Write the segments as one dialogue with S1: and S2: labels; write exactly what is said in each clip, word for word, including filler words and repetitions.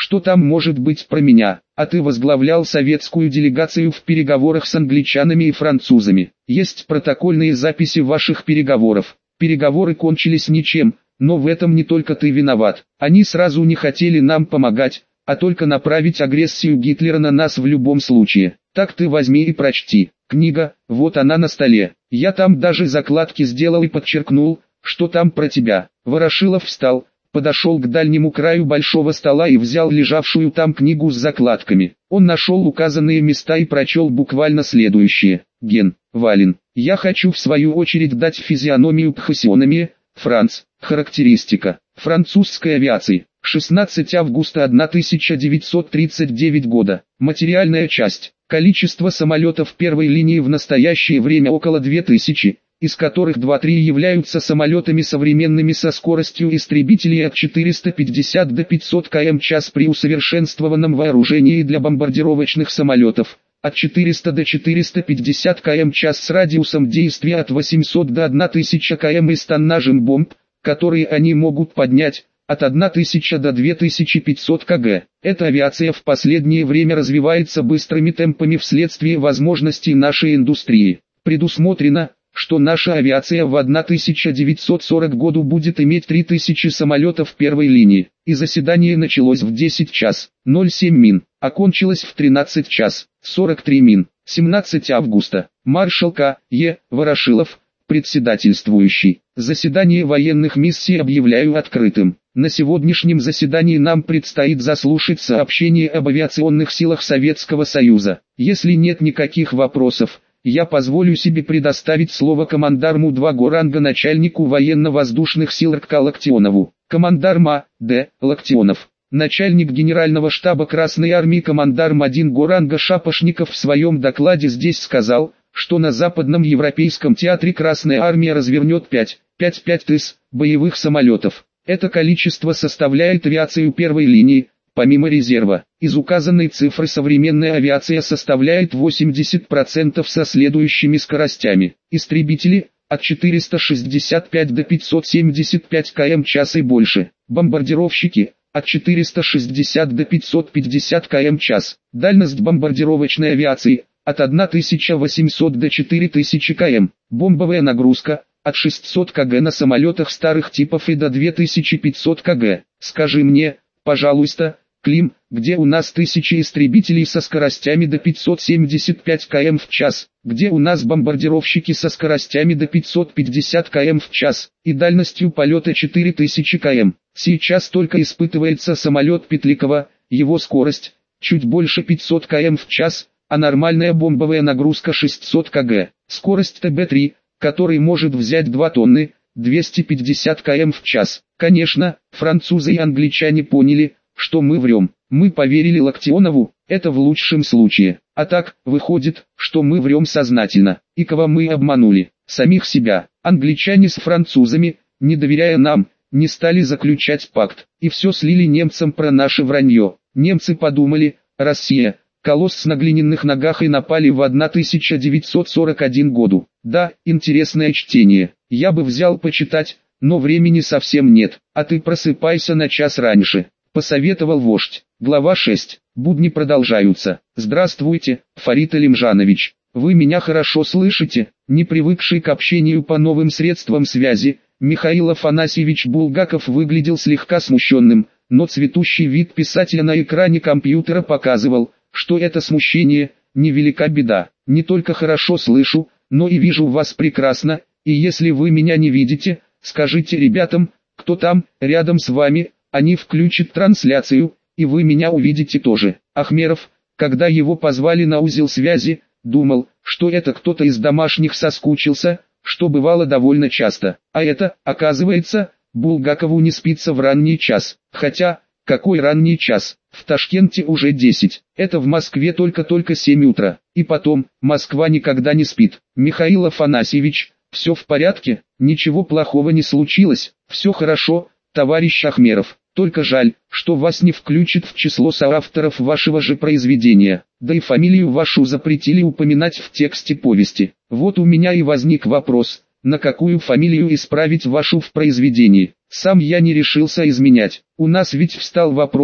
S1: Что там может быть про меня? А ты возглавлял советскую делегацию в переговорах с англичанами и французами. Есть протокольные записи ваших переговоров. Переговоры кончились ничем, но в этом не только ты виноват. Они сразу не хотели нам помогать, а только направить агрессию Гитлера на нас в любом случае. Так ты возьми и прочти. Книга, вот она на столе. Я там даже закладки сделал и подчеркнул, что там про тебя. Ворошилов встал, подошел к дальнему краю большого стола и взял лежавшую там книгу с закладками. Он нашел указанные места и прочел буквально следующее. Ген, Вален. Я хочу в свою очередь дать физиономию пхасиономии, Франц. Характеристика. Французской авиации. шестнадцатого августа тысяча девятьсот тридцать девятого года. Материальная часть. Количество самолетов первой линии в настоящее время около двух тысяч, из которых два-три являются самолетами современными со скоростью истребителей от четырёхсот пятидесяти до пятисот километров в час при усовершенствованном вооружении для бомбардировочных самолетов, от четырёхсот до четырёхсот пятидесяти километров в час с радиусом действия от восьмисот до тысячи километров и с тоннажем бомб, которые они могут поднять, от тысячи до двух тысяч пятисот килограмм. Эта авиация в последнее время развивается быстрыми темпами вследствие возможностей нашей индустрии. Предусмотрено, что наша авиация в тысяча девятьсот сороком году будет иметь три тысячи самолетов первой линии. И заседание началось в десять час ноль семь мин, окончилось в тринадцать час сорок три мин. семнадцатого августа. Маршал К. Е. Ворошилов, председательствующий. Заседание военных миссий объявляю открытым. На сегодняшнем заседании нам предстоит заслушать сообщение об авиационных силах Советского Союза. Если нет никаких вопросов, я позволю себе предоставить слово командарму два ранга начальнику военно-воздушных сил РК Локтионову. Командарм А. Д. Локтионов. Начальник Генерального штаба Красной Армии командарм один ранга Шапошников в своем докладе здесь сказал, что на Западном Европейском театре Красная Армия развернет пять, пять-пять тысяч боевых самолетов. Это количество составляет авиацию первой линии, помимо резерва. Из указанной цифры современная авиация составляет восемьдесят процентов со следующими скоростями. Истребители – от четырёхсот шестидесяти пяти до пятисот семидесяти пяти километров в час и больше. Бомбардировщики – от четырёхсот шестидесяти до пятисот пятидесяти километров в час. Дальность бомбардировочной авиации – от тысячи восьмисот до четырёх тысяч километров. Бомбовая нагрузка – от шестисот килограмм на самолетах старых типов и до двух тысяч пятисот килограмм. Скажи мне, пожалуйста, Клим, где у нас тысячи истребителей со скоростями до пятисот семидесяти пяти километров в час, где у нас бомбардировщики со скоростями до пятисот пятидесяти километров в час и дальностью полета четыре тысячи километров. Сейчас только испытывается самолет Петликова, его скорость чуть больше пятисот километров в час, а нормальная бомбовая нагрузка шестьсот килограмм. Скорость Тэ Бэ три, который может взять две тонны, двести пятьдесят километров в час. Конечно, французы и англичане поняли, что мы врем. Мы поверили Локтионову, это в лучшем случае. А так, выходит, что мы врем сознательно. И кого мы обманули? Самих себя. Англичане с французами, не доверяя нам, не стали заключать пакт. И все слили немцам про наше вранье. Немцы подумали, Россия, колосс на глиняных ногах, и напали в тысяча девятьсот сорок первом году. Да, интересное чтение. Я бы взял почитать, но времени совсем нет. А ты просыпайся на час раньше. Посоветовал вождь. Глава шесть. Будни продолжаются. Здравствуйте, Фарид Алимжанович. Вы меня хорошо слышите? Не привыкший к общению по новым средствам связи, Михаил Афанасьевич Булгаков выглядел слегка смущенным, но цветущий вид писателя на экране компьютера показывал, что это смущение – невелика беда. Не только хорошо слышу, но и вижу вас прекрасно, и если вы меня не видите, скажите ребятам, кто там, рядом с вами, они включат трансляцию, и вы меня увидите тоже. Ахмеров, когда его позвали на узел связи, думал, что это кто-то из домашних соскучился, что бывало довольно часто. А это, оказывается, Булгакову не спится в ранний час. Хотя, какой ранний час? В Ташкенте уже десять. Это в Москве только-только семь утра. И потом, Москва никогда не спит. Михаил Афанасьевич, все в порядке? Ничего плохого не случилось? Все хорошо, товарищ Ахмеров. Только жаль, что вас не включат в число соавторов вашего же произведения. Да и фамилию вашу запретили упоминать в тексте повести. Вот у меня и возник вопрос, на какую фамилию исправить вашу в произведении. Сам я не решился изменять. У нас ведь встал вопрос,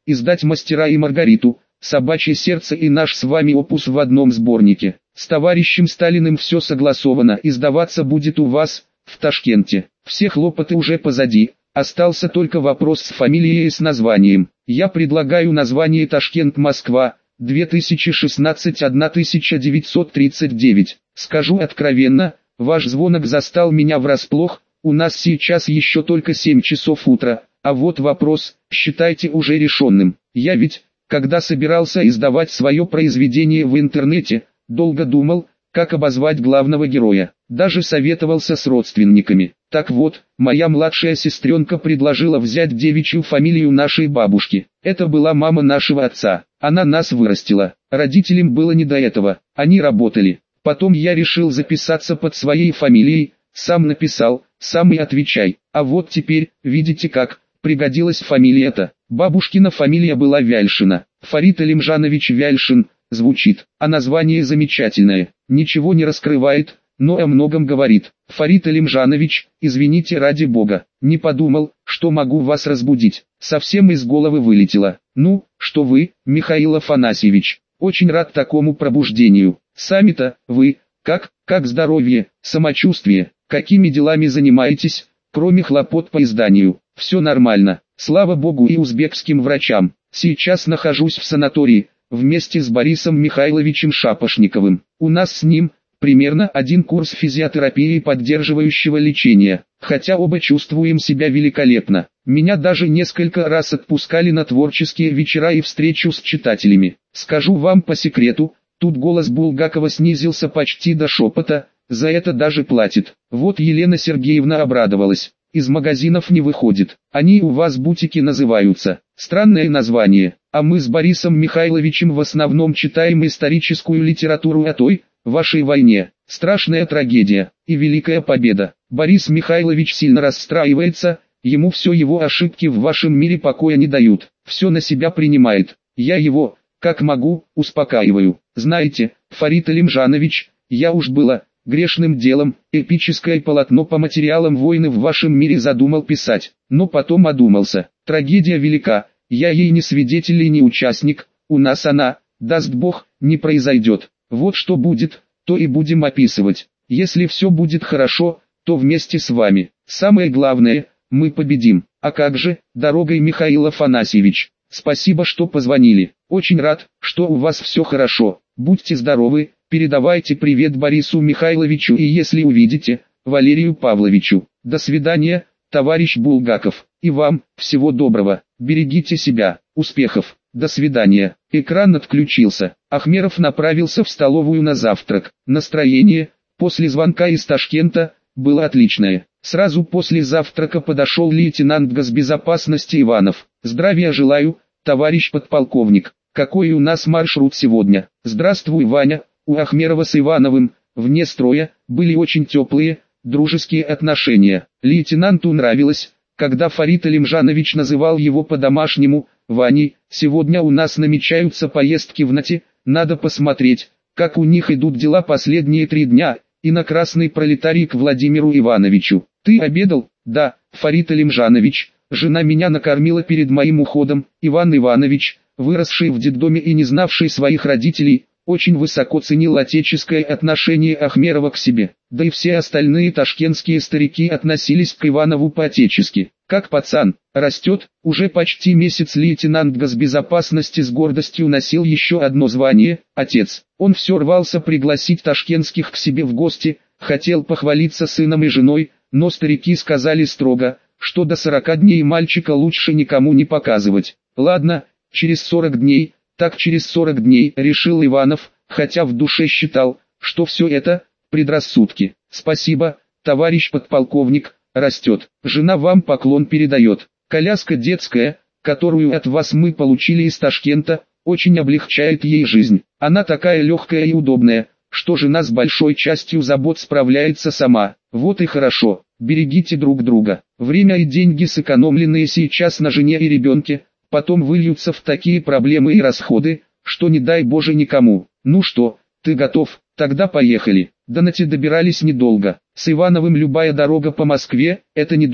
S1: издать «Мастера и Маргариту», «Собачье сердце» и наш с вами опус в одном сборнике. С товарищем Сталиным все согласовано, издаваться будет у вас, в Ташкенте. Все хлопоты уже позади, остался только вопрос с фамилией и с названием. Я предлагаю название Ташкент-Москва, две тысячи шестнадцать — тысяча девятьсот тридцать девять. Скажу откровенно, ваш звонок застал меня врасплох, у нас сейчас еще только семь часов утра, а вот вопрос, считайте уже решенным. Я ведь, когда собирался издавать свое произведение в интернете, долго думал, как обозвать главного героя, даже советовался с родственниками. Так вот, моя младшая сестренка предложила взять девичью фамилию нашей бабушки. Это была мама нашего отца, она нас вырастила. Родителям было не до этого, они работали. Потом я решил записаться под своей фамилией, сам написал, сам и отвечай. А вот теперь, видите как, пригодилась фамилия-то. Бабушкина фамилия была Вяльшина, Фарид Алимжанович Вяльшин, звучит, а название замечательное, ничего не раскрывает, но о многом говорит. Фарид Алимжанович, извините ради бога, не подумал, что могу вас разбудить, совсем из головы вылетело. Ну, что вы, Михаил Афанасьевич, очень рад такому пробуждению. Сами-то, вы, как, как здоровье, самочувствие, какими делами занимаетесь, кроме хлопот по изданию? Все нормально, слава богу и узбекским врачам. Сейчас нахожусь в санатории, вместе с Борисом Михайловичем Шапошниковым. У нас с ним, примерно один курс физиотерапии и поддерживающего лечения, хотя оба чувствуем себя великолепно. Меня даже несколько раз отпускали на творческие вечера и встречу с читателями. Скажу вам по секрету, тут голос Булгакова снизился почти до шепота, за это даже платит. Вот Елена Сергеевна обрадовалась. Из магазинов не выходит. Они у вас бутики называются. Странное название. А мы с Борисом Михайловичем в основном читаем историческую литературу о той, вашей войне. Страшная трагедия и великая победа. Борис Михайлович сильно расстраивается, ему все его ошибки в вашем мире покоя не дают. Все на себя принимает. Я его, как могу, успокаиваю. Знаете, Фарид Алимжанович, я уж было... грешным делом, эпическое полотно по материалам войны в вашем мире задумал писать, но потом одумался. Трагедия велика, я ей не свидетель и не участник, у нас она, даст Бог, не произойдет. Вот что будет, то и будем описывать. Если все будет хорошо, то вместе с вами. Самое главное, мы победим. А как же, дорогой Михаил Афанасьевич, спасибо, что позвонили. Очень рад, что у вас все хорошо. Будьте здоровы. Передавайте привет Борису Михайловичу и если увидите, Валерию Павловичу. До свидания, товарищ Булгаков. И вам, всего доброго. Берегите себя. Успехов. До свидания. Экран отключился. Ахмеров направился в столовую на завтрак. Настроение, после звонка из Ташкента, было отличное. Сразу после завтрака подошел лейтенант госбезопасности Иванов. Здравия желаю, товарищ подполковник. Какой у нас маршрут сегодня? Здравствуй, Ваня. У Ахмерова с Ивановым, вне строя, были очень теплые, дружеские отношения. Лейтенанту нравилось, когда Фарид Алимжанович называл его по-домашнему «Ваней». Сегодня у нас намечаются поездки в НАТИ, надо посмотреть, как у них идут дела последние три дня, и на красный пролетарий к Владимиру Ивановичу. Ты обедал? Да, Фарид Алимжанович, жена меня накормила перед моим уходом. Иван Иванович, выросший в детдоме и не знавший своих родителей, очень высоко ценил отеческое отношение Ахмерова к себе, да и все остальные ташкентские старики относились к Иванову по-отечески. Как пацан, растет, уже почти месяц лейтенант госбезопасности с гордостью носил еще одно звание, отец. Он все рвался пригласить ташкентских к себе в гости, хотел похвалиться сыном и женой, но старики сказали строго, что до сорока дней мальчика лучше никому не показывать. Ладно, через сорок дней. Так через сорок дней, решил Иванов, хотя в душе считал, что все это – предрассудки. Спасибо, товарищ подполковник, растет. Жена вам поклон передает. Коляска детская, которую от вас мы получили из Ташкента, очень облегчает ей жизнь. Она такая легкая и удобная, что жена с большой частью забот справляется сама. Вот и хорошо, берегите друг друга. Время и деньги, сэкономленные сейчас на жене и ребенке, потом выльются в такие проблемы и расходы, что не дай Боже никому. Ну что, ты готов? Тогда поехали. До НАТИ добирались недолго. С Ивановым любая дорога по Москве – это недолго.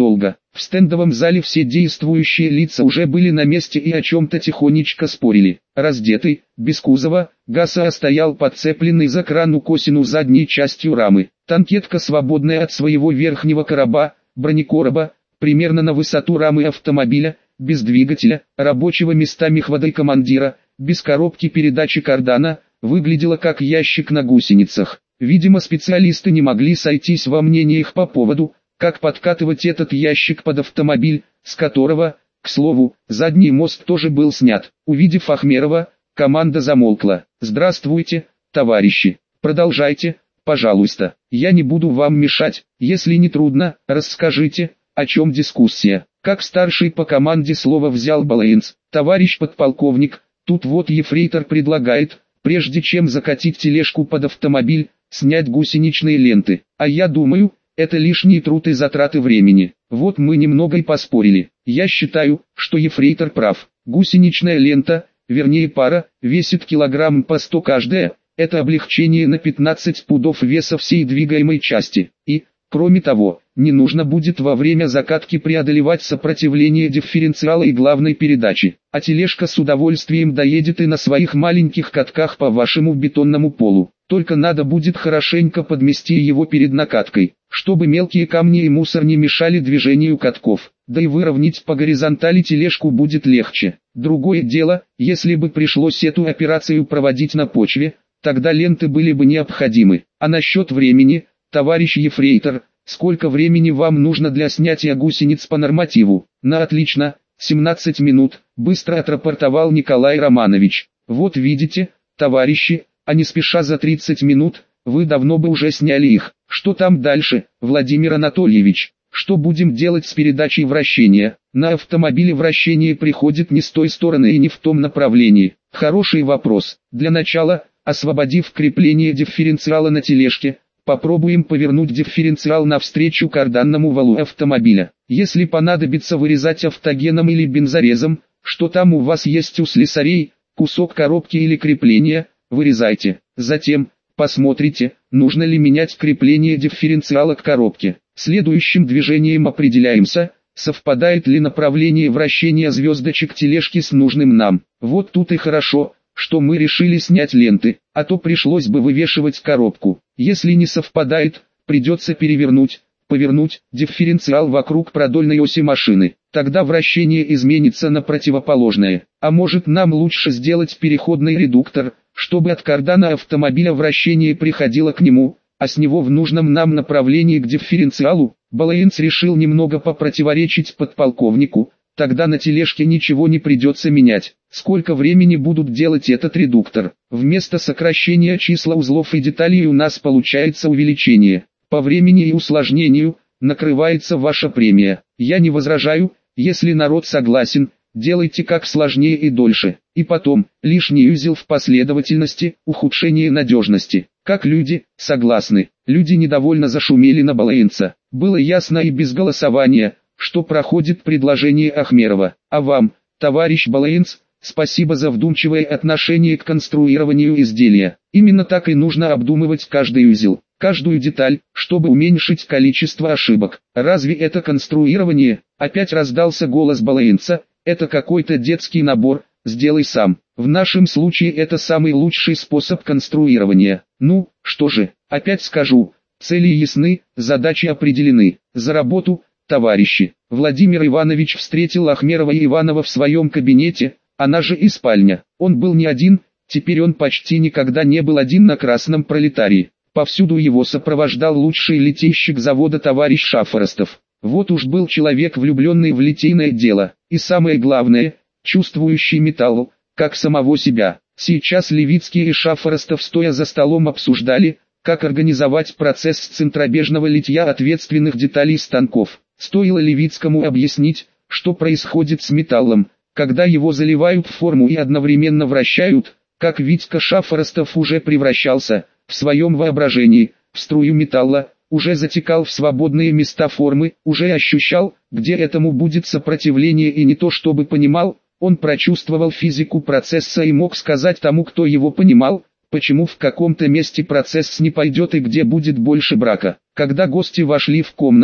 S1: В стендовом зале все действующие лица уже были на месте и о чем-то тихонечко спорили. Раздетый, без кузова, Гаса стоял подцепленный за крану косину задней частью рамы. Танкетка, свободная от своего верхнего короба, бронекороба, примерно на высоту рамы автомобиля, без двигателя, рабочего местами хвода-командира, без коробки передачи кардана, выглядела как ящик на гусеницах. Видимо, специалисты не могли сойтись во мнениях по поводу, как подкатывать этот ящик под автомобиль, с которого, к слову, задний мост тоже был снят. Увидев Ахмерова, команда замолкла. «Здравствуйте, товарищи. Продолжайте, пожалуйста. Я не буду вам мешать. Если не трудно, расскажите, о чем дискуссия». Как старший по команде слово взял Балаинц. «Товарищ подполковник, тут вот ефрейтор предлагает, прежде чем закатить тележку под автомобиль, снять гусеничные ленты. А я думаю, это лишний труд и затраты времени. Вот мы немного и поспорили. Я считаю, что ефрейтор прав. Гусеничная лента, вернее пара, весит килограмм по сто каждая. Это облегчение на пятнадцать пудов веса всей двигаемой части. И, кроме того, не нужно будет во время закатки преодолевать сопротивление дифференциала и главной передачи. А тележка с удовольствием доедет и на своих маленьких катках по вашему бетонному полу. Только надо будет хорошенько подмести его перед накаткой, чтобы мелкие камни и мусор не мешали движению катков. Да и выровнять по горизонтали тележку будет легче. Другое дело, если бы пришлось эту операцию проводить на почве, тогда ленты были бы необходимы. А насчет времени, товарищ ефрейтор, сколько времени вам нужно для снятия гусениц по нормативу? На отлично, семнадцать минут, быстро отрапортовал Николай Романович. Вот видите, товарищи, а не спеша за тридцать минут, вы давно бы уже сняли их. Что там дальше, Владимир Анатольевич? Что будем делать с передачей вращения? На автомобиле вращение приходит не с той стороны и не в том направлении. Хороший вопрос. Для начала, освободив крепление дифференциала на тележке, попробуем повернуть дифференциал навстречу карданному валу автомобиля. Если понадобится вырезать автогеном или бензорезом, что там у вас есть у слесарей, кусок коробки или крепления, вырезайте. Затем, посмотрите, нужно ли менять крепление дифференциала к коробке. Следующим движением определяемся, совпадает ли направление вращения звездочек тележки с нужным нам. Вот тут и хорошо, что мы решили снять ленты, а то пришлось бы вывешивать коробку. Если не совпадает, придется перевернуть, повернуть дифференциал вокруг продольной оси машины. Тогда вращение изменится на противоположное. А может, нам лучше сделать переходный редуктор, чтобы от кардана автомобиля вращение приходило к нему, а с него в нужном нам направлении к дифференциалу? Балаинц решил немного попротиворечить подполковнику. Тогда на тележке ничего не придется менять. Сколько времени будут делать этот редуктор? Вместо сокращения числа узлов и деталей у нас получается увеличение. По времени и усложнению, накрывается ваша премия. Я не возражаю, если народ согласен, делайте как сложнее и дольше. И потом, лишний узел в последовательности, ухудшение надежности. Как люди, согласны. Люди недовольно зашумели на Балаинца. Было ясно и без голосования, что проходит предложение Ахмерова. А вам, товарищ Балаинц, спасибо за вдумчивое отношение к конструированию изделия. Именно так и нужно обдумывать каждый узел, каждую деталь, чтобы уменьшить количество ошибок. Разве это конструирование? Опять раздался голос Балаинца. Это какой-то детский набор, сделай сам. В нашем случае это самый лучший способ конструирования. Ну, что же, опять скажу, цели ясны, задачи определены. За работу, товарищи. Владимир Иванович встретил Ахмерова и Иванова в своем кабинете, она же и спальня. Он был не один, теперь он почти никогда не был один на Красном Пролетарии. Повсюду его сопровождал лучший литейщик завода товарищ Шафоростов. Вот уж был человек, влюбленный в литейное дело, и самое главное, чувствующий металл, как самого себя. Сейчас Левицкий и Шафоростов, стоя за столом, обсуждали, как организовать процесс центробежного литья ответственных деталей станков. Стоило Левицкому объяснить, что происходит с металлом, когда его заливают в форму и одновременно вращают, как Витька Шафоростов уже превращался, в своем воображении, в струю металла, уже затекал в свободные места формы, уже ощущал, где этому будет сопротивление, и не то чтобы понимал, он прочувствовал физику процесса и мог сказать тому, кто его понимал, почему в каком-то месте процесс не пойдет и где будет больше брака. Когда гости вошли в комнату,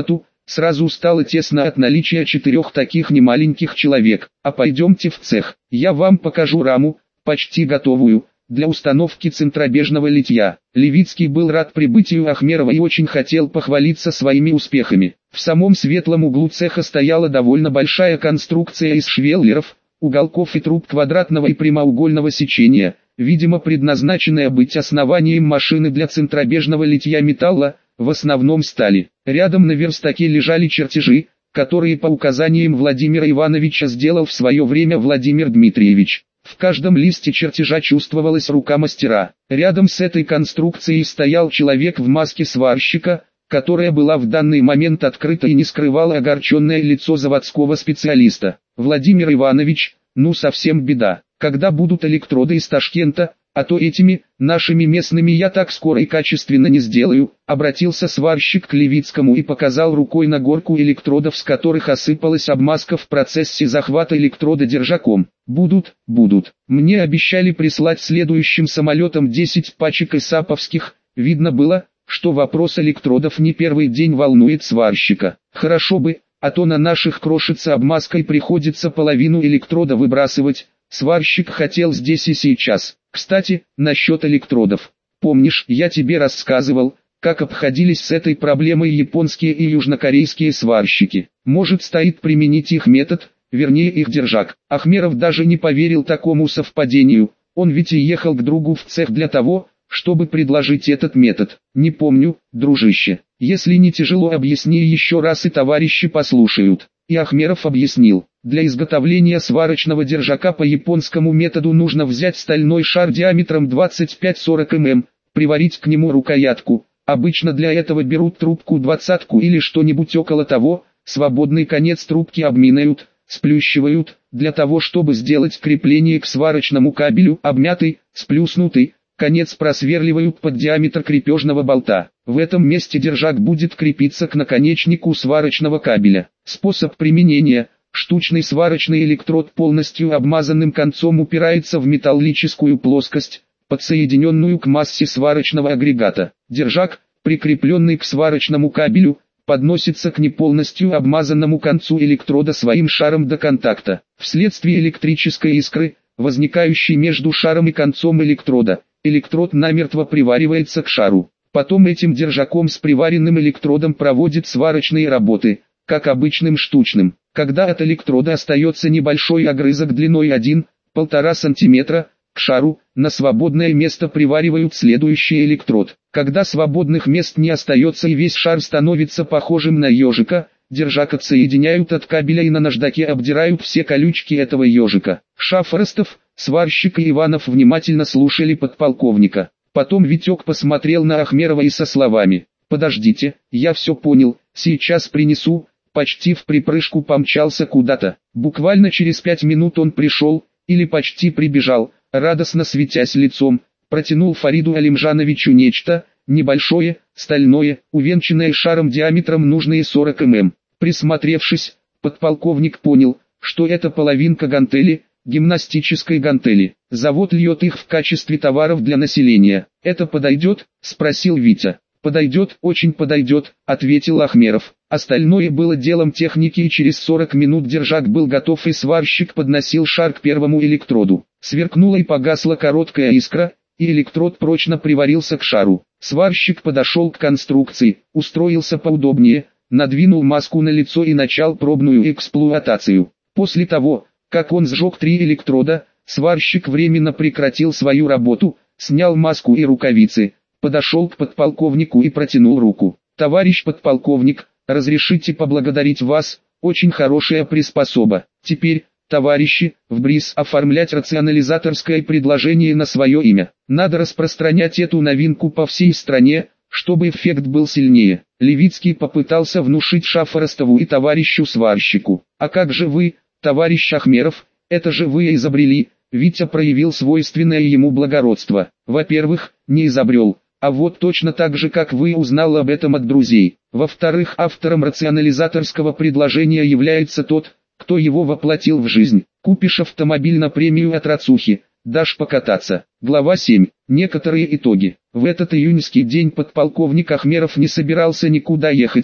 S1: Сразу стало тесно от наличия четырех таких немаленьких человек. А пойдемте в цех, я вам покажу раму, почти готовую, для установки центробежного литья. Левицкий был рад прибытию Ахмерова и очень хотел похвалиться своими успехами. В самом светлом углу цеха стояла довольно большая конструкция из швеллеров, уголков и труб квадратного и прямоугольного сечения, видимо предназначенная быть основанием машины для центробежного литья металла, в основном стали. Рядом на верстаке лежали чертежи, которые по указаниям Владимира Ивановича сделал в свое время Владимир Дмитриевич. В каждом листе чертежа чувствовалась рука мастера. Рядом с этой конструкцией стоял человек в маске сварщика, которая была в данный момент открыта и не скрывала огорченное лицо заводского специалиста. Владимир Иванович, ну совсем беда, когда будут электроды из Ташкента, а то этими, нашими местными я так скоро и качественно не сделаю, обратился сварщик к Левицкому и показал рукой на горку электродов, с которых осыпалась обмазка в процессе захвата электрода держаком. Будут, будут. Мне обещали прислать следующим самолетом десять пачек исаповских, видно было, что вопрос электродов не первый день волнует сварщика. Хорошо бы, а то на наших крошится обмазка и приходится половину электрода выбрасывать. Сварщик хотел здесь и сейчас. Кстати, насчет электродов. Помнишь, я тебе рассказывал, как обходились с этой проблемой японские и южнокорейские сварщики. Может, стоит применить их метод, вернее их держак. Ахмеров даже не поверил такому совпадению. Он ведь и ехал к другу в цех для того, чтобы предложить этот метод. Не помню, дружище. Если не тяжело, объясни еще раз и товарищи послушают. И Ахмеров объяснил. Для изготовления сварочного держака по японскому методу нужно взять стальной шар диаметром двадцать пять сорок миллиметров, приварить к нему рукоятку. Обычно для этого берут трубку двадцатку или что-нибудь около того, свободный конец трубки обминают, сплющивают, для того чтобы сделать крепление к сварочному кабелю, обмятый, сплюснутый, конец просверливают под диаметр крепежного болта. В этом месте держак будет крепиться к наконечнику сварочного кабеля. Способ применения: штучный сварочный электрод полностью обмазанным концом упирается в металлическую плоскость, подсоединенную к массе сварочного агрегата. Держак, прикрепленный к сварочному кабелю, подносится к неполностью обмазанному концу электрода своим шаром до контакта. Вследствие электрической искры, возникающей между шаром и концом электрода, электрод намертво приваривается к шару. Потом этим держаком с приваренным электродом проводит сварочные работы, как обычным штучным. Когда от электрода остается небольшой огрызок длиной один-полтора сантиметра, к шару, на свободное место приваривают следующий электрод. Когда свободных мест не остается и весь шар становится похожим на ежика, держак отсоединяют от кабеля и на наждаке обдирают все колючки этого ежика. Шафоростов, сварщик и Иванов внимательно слушали подполковника. Потом Витек посмотрел на Ахмерова и со словами: «Подождите, я все понял, сейчас принесу». Почти в припрыжку помчался куда-то. Буквально через пять минут он пришел, или почти прибежал, радостно светясь лицом, протянул Фариду Алимжановичу нечто, небольшое, стальное, увенчанное шаром диаметром нужные сорок миллиметров. Присмотревшись, подполковник понял, что это половинка гантели, гимнастической гантели. Завод льет их в качестве товаров для населения. «Это подойдет?» – спросил Витя. «Подойдет, очень подойдет», – ответил Ахмеров. Остальное было делом техники, и через сорок минут держак был готов и сварщик подносил шар к первому электроду. Сверкнула и погасла короткая искра, и электрод прочно приварился к шару. Сварщик подошел к конструкции, устроился поудобнее, надвинул маску на лицо и начал пробную эксплуатацию. После того, как он сжег три электрода, сварщик временно прекратил свою работу, снял маску и рукавицы, подошел к подполковнику и протянул руку. «Товарищ подполковник, разрешите поблагодарить вас, очень хорошая приспособа. Теперь, товарищи, в БРИС оформлять рационализаторское предложение на свое имя. Надо распространять эту новинку по всей стране, чтобы эффект был сильнее». Левицкий попытался внушить Шафоростову и товарищу сварщику: «А как же вы, товарищ Ахмеров, это же вы изобрели». Витя проявил свойственное ему благородство. «Во-первых, не изобрел, а вот точно так же, как вы, узнал об этом от друзей. Во-вторых, автором рационализаторского предложения является тот, кто его воплотил в жизнь. Купишь автомобиль на премию от Рацухи, дашь покататься». Глава семь. Некоторые итоги. В этот июньский день подполковник Ахмеров не собирался никуда ехать,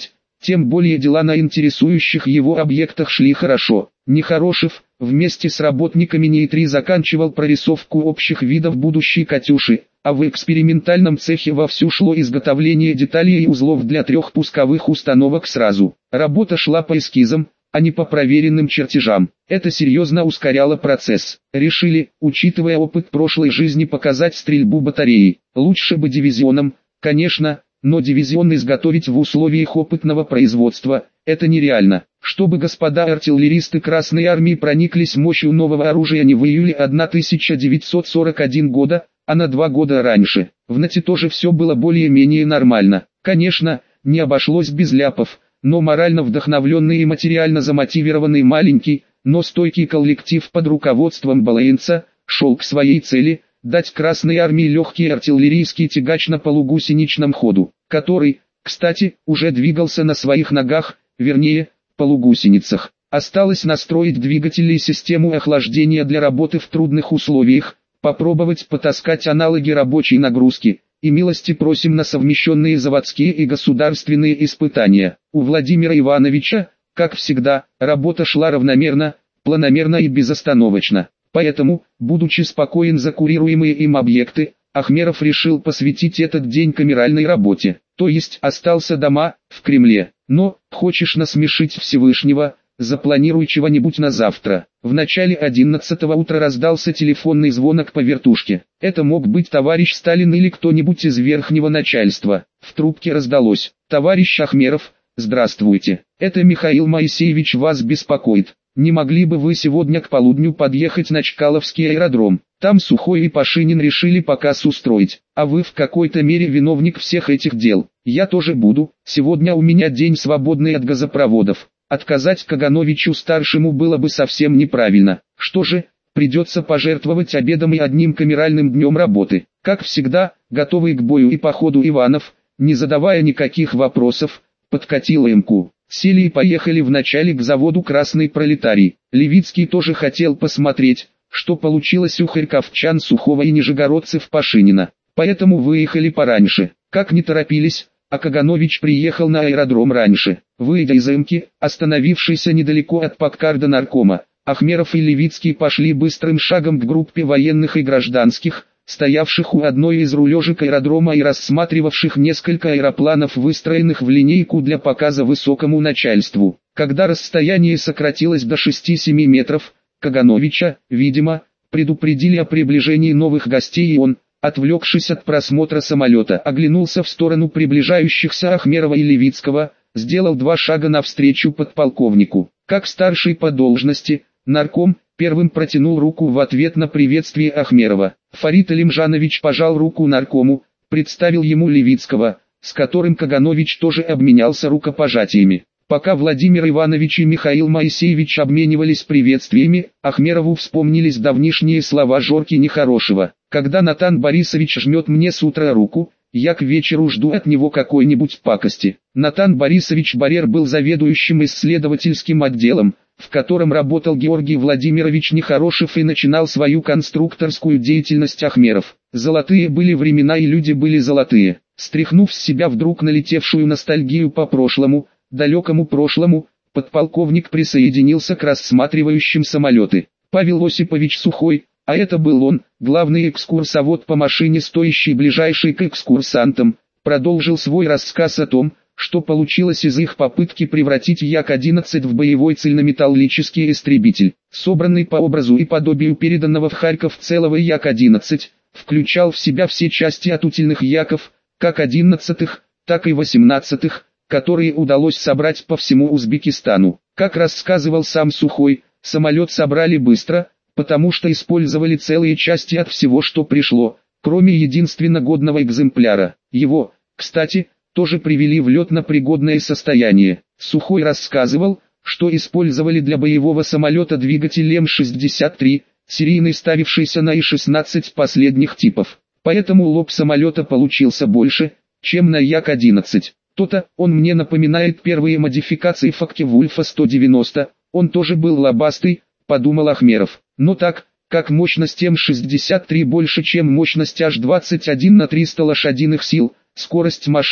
S1: тем более дела на интересующих его объектах шли хорошо. Нехорошев, вместе с работниками НИИ-три заканчивал прорисовку общих видов будущей «Катюши», а в экспериментальном цехе вовсю шло изготовление деталей и узлов для трех пусковых установок сразу. Работа шла по эскизам, а не по проверенным чертежам. Это серьезно ускоряло процесс. Решили, учитывая опыт прошлой жизни, показать стрельбу батареи. Лучше бы дивизионом, конечно, но дивизион изготовить в условиях опытного производства – это нереально. Чтобы господа артиллеристы Красной Армии прониклись мощью нового оружия не в июле тысяча девятьсот сорок первого года, а на два года раньше. В НАТИ тоже все было более-менее нормально. Конечно, не обошлось без ляпов, но морально вдохновленный и материально замотивированный маленький, но стойкий коллектив под руководством Балаенца шел к своей цели – дать Красной Армии легкий артиллерийский тягач на полугусеничном ходу, который, кстати, уже двигался на своих ногах, вернее, полугусеницах. Осталось настроить двигатели и систему охлаждения для работы в трудных условиях, попробовать потаскать аналоги рабочей нагрузки, и милости просим на совмещенные заводские и государственные испытания. У Владимира Ивановича, как всегда, работа шла равномерно, планомерно и безостановочно. Поэтому, будучи спокоен за курируемые им объекты, Ахмеров решил посвятить этот день камеральной работе, то есть остался дома, в Кремле. Но, хочешь насмешить Всевышнего, запланируй чего-нибудь на завтра. В начале одиннадцатого утра раздался телефонный звонок по вертушке. Это мог быть товарищ Сталин или кто-нибудь из верхнего начальства. В трубке раздалось: «Товарищ Ахмеров, здравствуйте. Это Михаил Моисеевич вас беспокоит. Не могли бы вы сегодня к полудню подъехать на Чкаловский аэродром? Там Сухой и Пашинин решили показ устроить, а вы в какой-то мере виновник всех этих дел. Я тоже буду, сегодня у меня день свободный от газопроводов. Отказать Кагановичу-старшему было бы совсем неправильно. Что же, придется пожертвовать обедом и одним камеральным днем работы». Как всегда, готовый к бою и походу Иванов, не задавая никаких вопросов, подкатил МК. Сели и поехали вначале к заводу «Красный пролетарий». Левицкий тоже хотел посмотреть, что получилось у харьковчан Сухого и нижегородцев Пашинина. Поэтому выехали пораньше. Как не торопились, а Каганович приехал на аэродром раньше. Выйдя из МК, остановившийся недалеко от Паккарда наркома, Ахмеров и Левицкий пошли быстрым шагом к группе военных и гражданских, стоявших у одной из рулежек аэродрома и рассматривавших несколько аэропланов, выстроенных в линейку для показа высокому начальству. Когда расстояние сократилось до шести-семи метров, Кагановича, видимо, предупредили о приближении новых гостей, и он, отвлекшись от просмотра самолета, оглянулся в сторону приближающихся Ахмерова и Левицкого, сделал два шага навстречу подполковнику. Как старший по должности, нарком первым протянул руку в ответ на приветствие Ахмерова. Фарид Алимжанович пожал руку наркому, представил ему Левицкого, с которым Каганович тоже обменялся рукопожатиями. Пока Владимир Иванович и Михаил Моисеевич обменивались приветствиями, Ахмерову вспомнились давнишние слова Жорки Нехорошего: «Когда Натан Борисович жмет мне с утра руку, я к вечеру жду от него какой-нибудь пакости». Натан Борисович Барер был заведующим исследовательским отделом, в котором работал Георгий Владимирович Нехорошев, и начинал свою конструкторскую деятельность Ахмеров. Золотые были времена, и люди были золотые. Стряхнув с себя вдруг налетевшую ностальгию по прошлому, далекому прошлому, подполковник присоединился к рассматривающим самолеты. Павел Осипович Сухой, а это был он, главный экскурсовод по машине, стоящий ближайший к экскурсантам, продолжил свой рассказ о том, что получилось из их попытки превратить Як одиннадцать в боевой цельнометаллический истребитель. Собранный по образу и подобию переданного в Харьков целого Як одиннадцать, включал в себя все части от утильных Яков, как одиннадцатых, так и восемнадцатых, которые удалось собрать по всему Узбекистану. Как рассказывал сам Сухой, самолет собрали быстро, потому что использовали целые части от всего, что пришло, кроме единственно годного экземпляра. Его, кстати, тоже привели в летно-пригодное состояние. Сухой рассказывал, что использовали для боевого самолета двигатель Эм шестьдесят три, серийный, ставившийся на И шестнадцать последних типов. Поэтому лоб самолета получился больше, чем на Як одиннадцать. То-то он мне напоминает первые модификации Фокке-Вульфа сто девяносто, он тоже был лобастый, подумал Ахмеров. Но так, как мощность Эм шестьдесят три больше, чем мощность Аш двадцать один на триста лошадиных сил, скорость машины,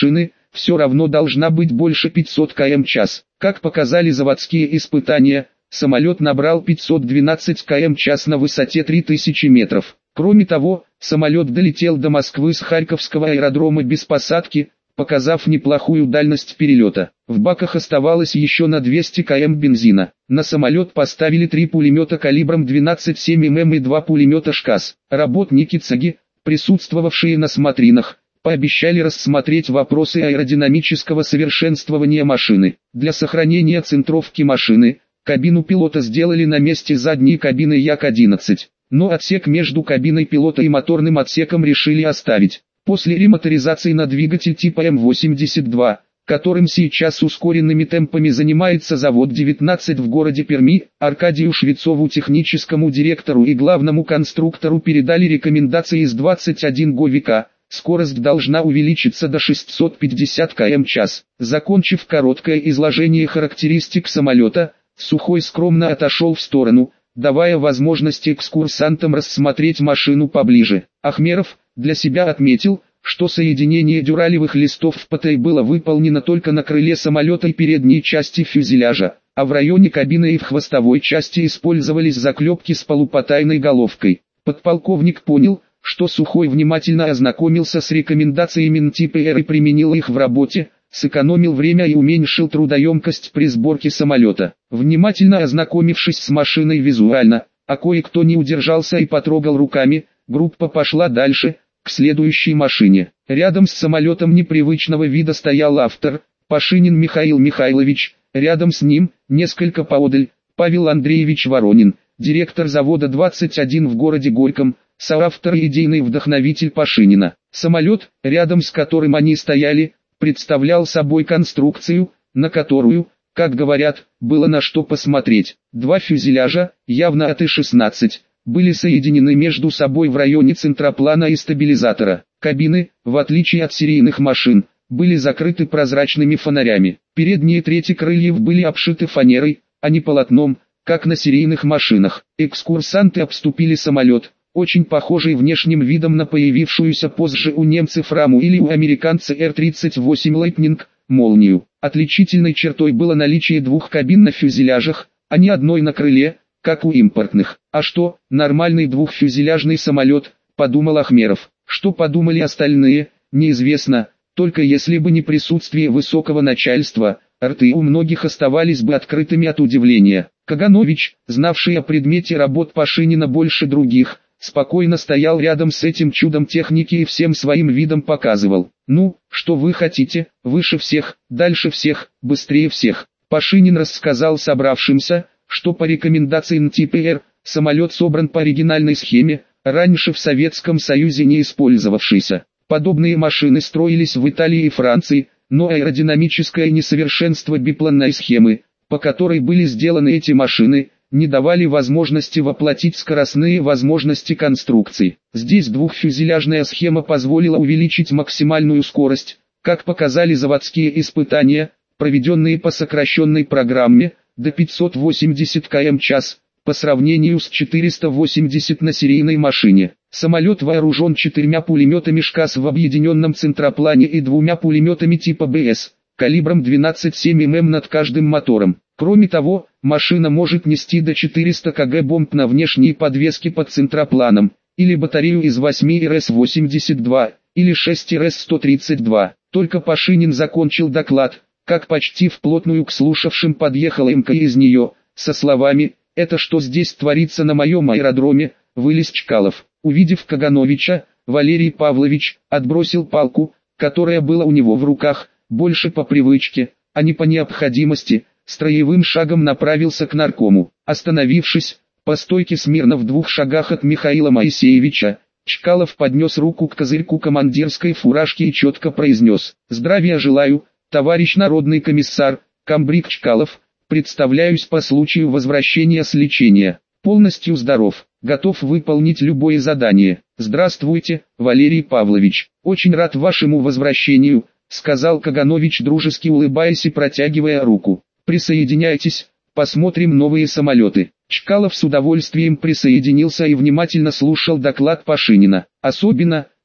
S1: все равно должна быть больше пятисот километров в час. Как показали заводские испытания, самолет набрал пятьсот двенадцать километров в час на высоте три тысячи метров. Кроме того, самолет долетел до Москвы с Харьковского аэродрома без посадки, показав неплохую дальность перелета. В баках оставалось еще на двести километров бензина. На самолет поставили три пулемета калибром двенадцать целых семь десятых и два пулемета ШКАС. Работники ЦАГИ, присутствовавшие на смотринах, пообещали рассмотреть вопросы аэродинамического совершенствования машины. Для сохранения центровки машины, кабину пилота сделали на месте задней кабины Як одиннадцать, но отсек между кабиной пилота и моторным отсеком решили оставить. После ремоторизации на двигатель типа Эм восемьдесят два, которым сейчас ускоренными темпами занимается завод девятнадцать в городе Перми, Аркадию Швецову, техническому директору и главному конструктору, передали рекомендации из двадцать один ГОВИКа. Скорость должна увеличиться до шестисот пятидесяти километров в час. Закончив короткое изложение характеристик самолета, Сухой скромно отошел в сторону, давая возможность экскурсантам рассмотреть машину поближе. Ахмеров для себя отметил, что соединение дюралевых листов в ПТ было выполнено только на крыле самолета и передней части фюзеляжа, а в районе кабины и в хвостовой части использовались заклепки с полупотайной головкой. Подполковник понял, что Сухой внимательно ознакомился с рекомендациями эн тэ пэ эр и применил их в работе, сэкономил время и уменьшил трудоемкость при сборке самолета. Внимательно ознакомившись с машиной визуально, а кое-кто не удержался и потрогал руками, группа пошла дальше, к следующей машине. Рядом с самолетом непривычного вида стоял автор, Пашинин Михаил Михайлович, рядом с ним, несколько поодаль, Павел Андреевич Воронин, директор завода двадцать один в городе Горьком, соавтор и идейный вдохновитель Пашинина. Самолет, рядом с которым они стояли, представлял собой конструкцию, на которую, как говорят, было на что посмотреть. Два фюзеляжа, явно от И шестнадцать, были соединены между собой в районе центроплана и стабилизатора. Кабины, в отличие от серийных машин, были закрыты прозрачными фонарями. Передние трети крыльев были обшиты фанерой, а не полотном, как на серийных машинах. Экскурсанты обступили самолет, очень похожий внешним видом на появившуюся позже у немцев раму или у американца Эр тридцать восемь Lightning, молнию. Отличительной чертой было наличие двух кабин на фюзеляжах, а не одной на крыле, как у импортных. А что, нормальный двухфюзеляжный самолет, подумал Ахмеров. Что подумали остальные, неизвестно, только если бы не присутствие высокого начальства, рты у многих оставались бы открытыми от удивления. Каганович, знавший о предмете работ Пашинина больше других, спокойно стоял рядом с этим чудом техники и всем своим видом показывал: «Ну, что вы хотите, выше всех, дальше всех, быстрее всех». Пашинин рассказал собравшимся, что по рекомендации эн тэ пэ эр, самолет собран по оригинальной схеме, раньше в Советском Союзе не использовавшейся. Подобные машины строились в Италии и Франции, но аэродинамическое несовершенство бипланной схемы, по которой были сделаны эти машины, не давали возможности воплотить скоростные возможности конструкции. Здесь двухфюзеляжная схема позволила увеличить максимальную скорость, как показали заводские испытания, проведенные по сокращенной программе, до пятисот восьмидесяти километров в час, по сравнению с четырьмя восьмидесятью на серийной машине. Самолет вооружен четырьмя пулеметами ШКАС в объединенном центроплане и двумя пулеметами типа Бэ Эс, калибром двенадцать целых семь десятых над каждым мотором. Кроме того, машина может нести до четырёхсот килограмм бомб на внешней подвеске под центропланом, или батарею из восьми Эр Эс восемьдесят два, или шести Эр Эс сто тридцать два. Только Пашинин закончил доклад, как почти вплотную к слушавшим подъехала эм ка из нее, со словами: «Это что здесь творится на моем аэродроме?» Вылез Чкалов. Увидев Кагановича, Валерий Павлович отбросил палку, которая была у него в руках, больше по привычке, а не по необходимости, строевым шагом направился к наркому. Остановившись, по стойке смирно в двух шагах от Михаила Моисеевича, Чкалов поднес руку к козырьку командирской фуражки и четко произнес: «Здравия желаю, товарищ народный комиссар, комбриг Чкалов, представляюсь по случаю возвращения с лечения. Полностью здоров, готов выполнить любое задание. Здравствуйте, Валерий Павлович, очень рад вашему возвращению», сказал Каганович, дружески улыбаясь и протягивая руку. «Присоединяйтесь, посмотрим новые самолеты». Чкалов с удовольствием присоединился и внимательно слушал доклад Пашинина. Особенно,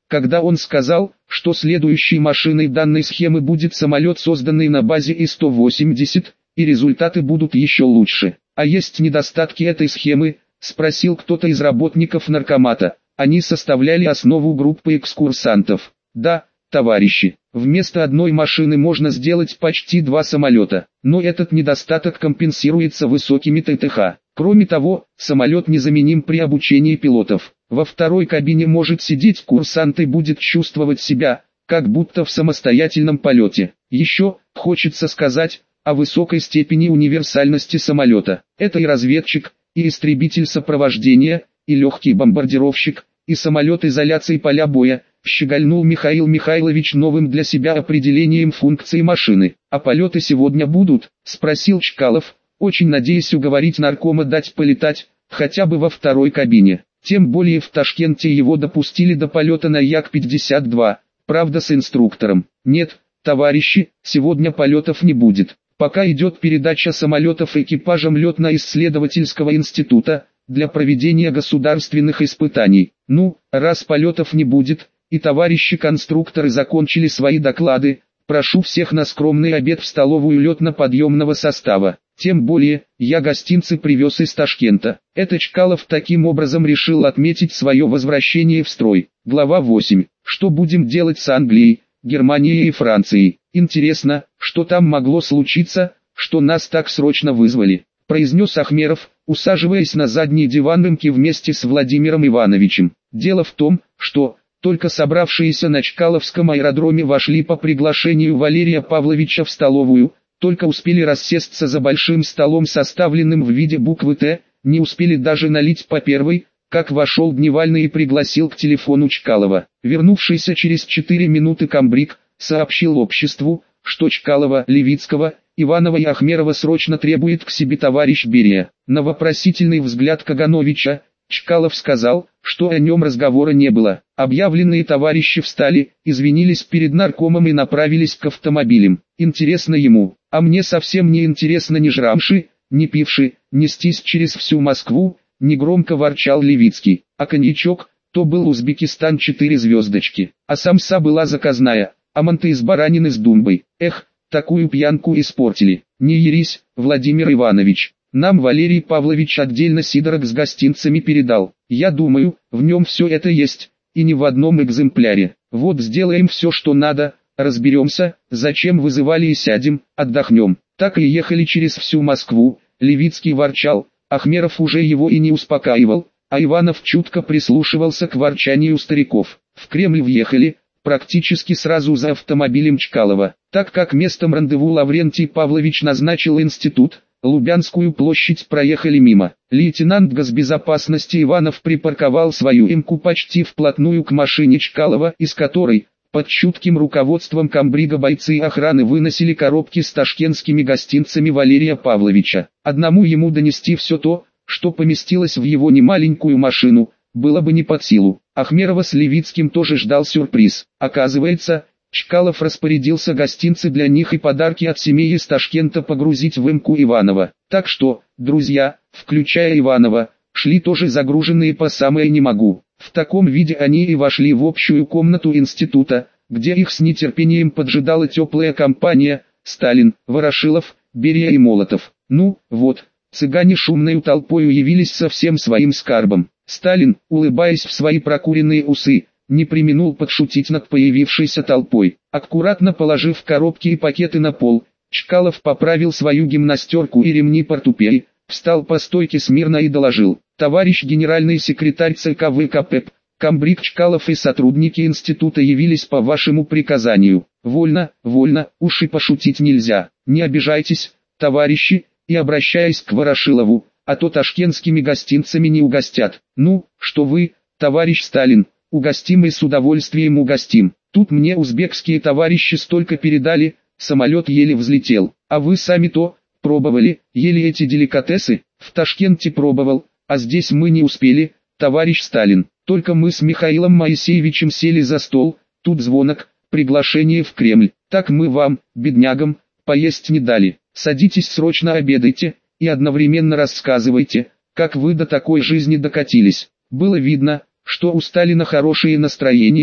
S1: когда он сказал, что следующей машиной данной схемы будет самолет, созданный на базе И сто восемьдесят, и результаты будут еще лучше. А есть недостатки этой схемы? Спросил кто-то из работников наркомата. Они составляли основу группы экскурсантов. Да, товарищи, вместо одной машины можно сделать почти два самолета, но этот недостаток компенсируется высокими Т Т Х. Кроме того, самолет незаменим при обучении пилотов. Во второй кабине может сидеть курсант и будет чувствовать себя, как будто в самостоятельном полете. Еще, хочется сказать, о высокой степени универсальности самолета. Это и разведчик, и истребитель сопровождения, и легкий бомбардировщик, и самолет изоляции поля боя, щегольнул Михаил Михайлович новым для себя определением функции машины. «А полеты сегодня будут?» – спросил Чкалов, очень надеясь уговорить наркома дать полетать, хотя бы во второй кабине. Тем более в Ташкенте его допустили до полета на Як пятьдесят два, правда с инструктором. «Нет, товарищи, сегодня полетов не будет. Пока идет передача самолетов экипажам летно-исследовательского института, для проведения государственных испытаний. Ну, раз полетов не будет, и товарищи конструкторы закончили свои доклады, прошу всех на скромный обед в столовую летно-подъемного состава. Тем более, я гостинцы привез из Ташкента». Это Чкалов таким образом решил отметить свое возвращение в строй. Глава восемь. Что будем делать с Англией, Германией и Францией? Интересно, что там могло случиться, что нас так срочно вызвали, произнес Ахмеров, усаживаясь на задний диван Эмки вместе с Владимиром Ивановичем. Дело в том, что, только собравшиеся на Чкаловском аэродроме вошли по приглашению Валерия Павловича в столовую, только успели рассесться за большим столом, составленным в виде буквы Т, не успели даже налить по первой, как вошел Дневальный и пригласил к телефону Чкалова. Вернувшийся через четыре минуты комбриг сообщил обществу, что Чкалова, Левицкого, Иванова и Ахмерова срочно требует к себе товарищ Берия. На вопросительный взгляд Кагановича, Чкалов сказал, что о нем разговора не было. Объявленные товарищи встали, извинились перед наркомом и направились к автомобилям. Интересно ему, а мне совсем не интересно ни жрамши, ни пивши, нестись через всю Москву, негромко ворчал Левицкий. А коньячок, то был Узбекистан четыре звездочки, а самса была заказная, а манты из баранины с думбой. Эх, такую пьянку испортили. Не ерись, Владимир Иванович. Нам Валерий Павлович отдельно сидорок с гостинцами передал. Я думаю, в нем все это есть, и не в одном экземпляре. Вот сделаем все, что надо, разберемся, зачем вызывали, и сядем, отдохнем. Так и ехали через всю Москву. Левицкий ворчал, Ахмеров уже его и не успокаивал, а Иванов чутко прислушивался к ворчанию стариков. В Кремль въехали, практически сразу за автомобилем Чкалова. Так как местом рандеву Лаврентий Павлович назначил институт, Лубянскую площадь проехали мимо. Лейтенант госбезопасности Иванов припарковал свою Эмку почти вплотную к машине Чкалова, из которой, под чутким руководством комбрига, бойцы охраны выносили коробки с ташкентскими гостинцами Валерия Павловича. Одному ему донести все то, что поместилось в его немаленькую машину, было бы не под силу. Ахмерова с Левицким тоже ждал сюрприз. Оказывается, Чкалов распорядился гостинцы для них и подарки от семьи из Ташкента погрузить в Эмку Иванова. Так что, друзья, включая Иванова, шли тоже загруженные по самое не могу. В таком виде они и вошли в общую комнату института, где их с нетерпением поджидала теплая компания: Сталин, Ворошилов, Берия и Молотов. Ну, вот, цыгане шумной толпою явились со всем своим скарбом. Сталин, улыбаясь в свои прокуренные усы, не преминул подшутить над появившейся толпой. Аккуратно положив коробки и пакеты на пол, Чкалов поправил свою гимнастерку и ремни портупеи, встал по стойке смирно и доложил: товарищ генеральный секретарь ЦК ВКП, комбриг Чкалов и сотрудники института явились по вашему приказанию. Вольно, вольно, уж и пошутить нельзя. Не обижайтесь, товарищи, и обращаясь к Ворошилову, а то ташкентскими гостинцами не угостят. Ну, что вы, товарищ Сталин, угостим и с удовольствием угостим. Тут мне узбекские товарищи столько передали, самолет еле взлетел. А вы сами-то пробовали, ели эти деликатесы? В Ташкенте пробовал, а здесь мы не успели, товарищ Сталин. Только мы с Михаилом Моисеевичем сели за стол, тут звонок, приглашение в Кремль. Так мы вам, беднягам, поесть не дали. Садитесь, срочно обедайте, и одновременно рассказывайте, как вы до такой жизни докатились. Было видно, что у Сталина хорошее настроение,